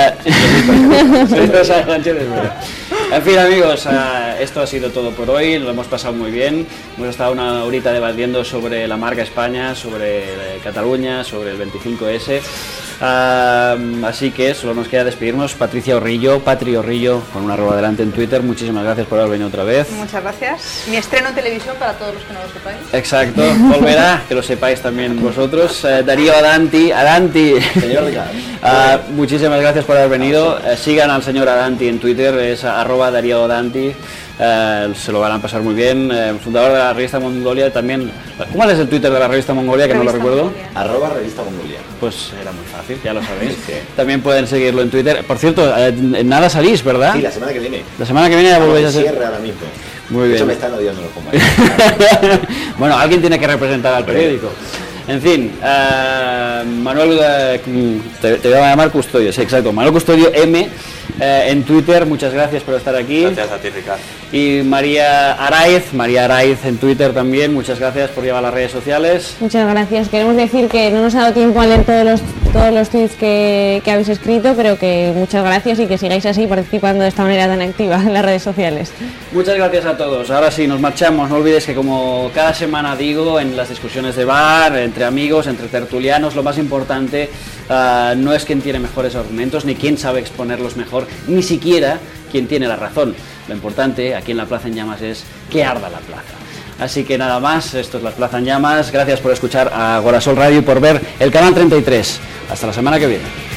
Speaker 2: Sara Sánchez es buena. En fin, amigos, esto ha sido todo por hoy, lo hemos pasado muy bien, hemos estado una horita debatiendo sobre la marca España, sobre Cataluña, sobre el 25S, así que solo nos queda despedirnos. Patricia Orrillo, Patri Orrillo, con una arroba delante en Twitter, muchísimas gracias por haber venido otra vez.
Speaker 5: Muchas gracias. Mi estreno en televisión para todos los que no lo sepáis.
Speaker 2: Exacto, volverá, que lo sepáis también vosotros. Darío Adanti,
Speaker 3: Señor Ricardo.
Speaker 2: muchísimas gracias por haber venido. Sigan al señor Adanti en Twitter, es @Darío Adanti. Se lo van a pasar muy bien. Fundador de la revista Mongolia también. ¿Cómo es el Twitter de la revista Mongolia? Que
Speaker 5: Revista
Speaker 2: no lo recuerdo.
Speaker 5: Mongolia.
Speaker 3: @Revista Mongolia.
Speaker 2: Pues era muy fácil, ya lo sabéis.
Speaker 3: Sí.
Speaker 2: También pueden seguirlo en Twitter. Por cierto, en nada salís, ¿verdad?
Speaker 3: Sí, la semana que viene.
Speaker 2: La semana que viene ya volvéis a
Speaker 3: Estamos en
Speaker 2: ser...
Speaker 3: cierre ahora mismo.
Speaker 2: Muy
Speaker 3: De
Speaker 2: bien.
Speaker 3: hecho, me están odiando los compañeros.
Speaker 2: Bueno, alguien tiene que representar al periódico. En fin, Manuel, te voy a llamar Custodio, sí, exacto, Manuel Custodio M en Twitter, muchas gracias por estar aquí.
Speaker 4: Gracias a ti, Ricardo.
Speaker 2: Y María Araiz en Twitter también, muchas gracias por llevar las redes sociales.
Speaker 6: Muchas gracias. Queremos decir que no nos ha dado tiempo a leer todos los tweets que habéis escrito, pero que muchas gracias y que sigáis así participando de esta manera tan activa en las redes sociales.
Speaker 2: Muchas gracias a todos. Ahora sí, nos marchamos. No olvides que, como cada semana digo, en las discusiones de bar, entre amigos, entre tertulianos, lo más importante no es quién tiene mejores argumentos, ni quién sabe exponerlos mejor, ni siquiera quién tiene la razón. Lo importante aquí en La Plaza en Llamas es que arda la plaza. Así que nada más, esto es La Plaza en Llamas. Gracias por escuchar a Agorasol Radio y por ver el canal 33. Hasta la semana que viene.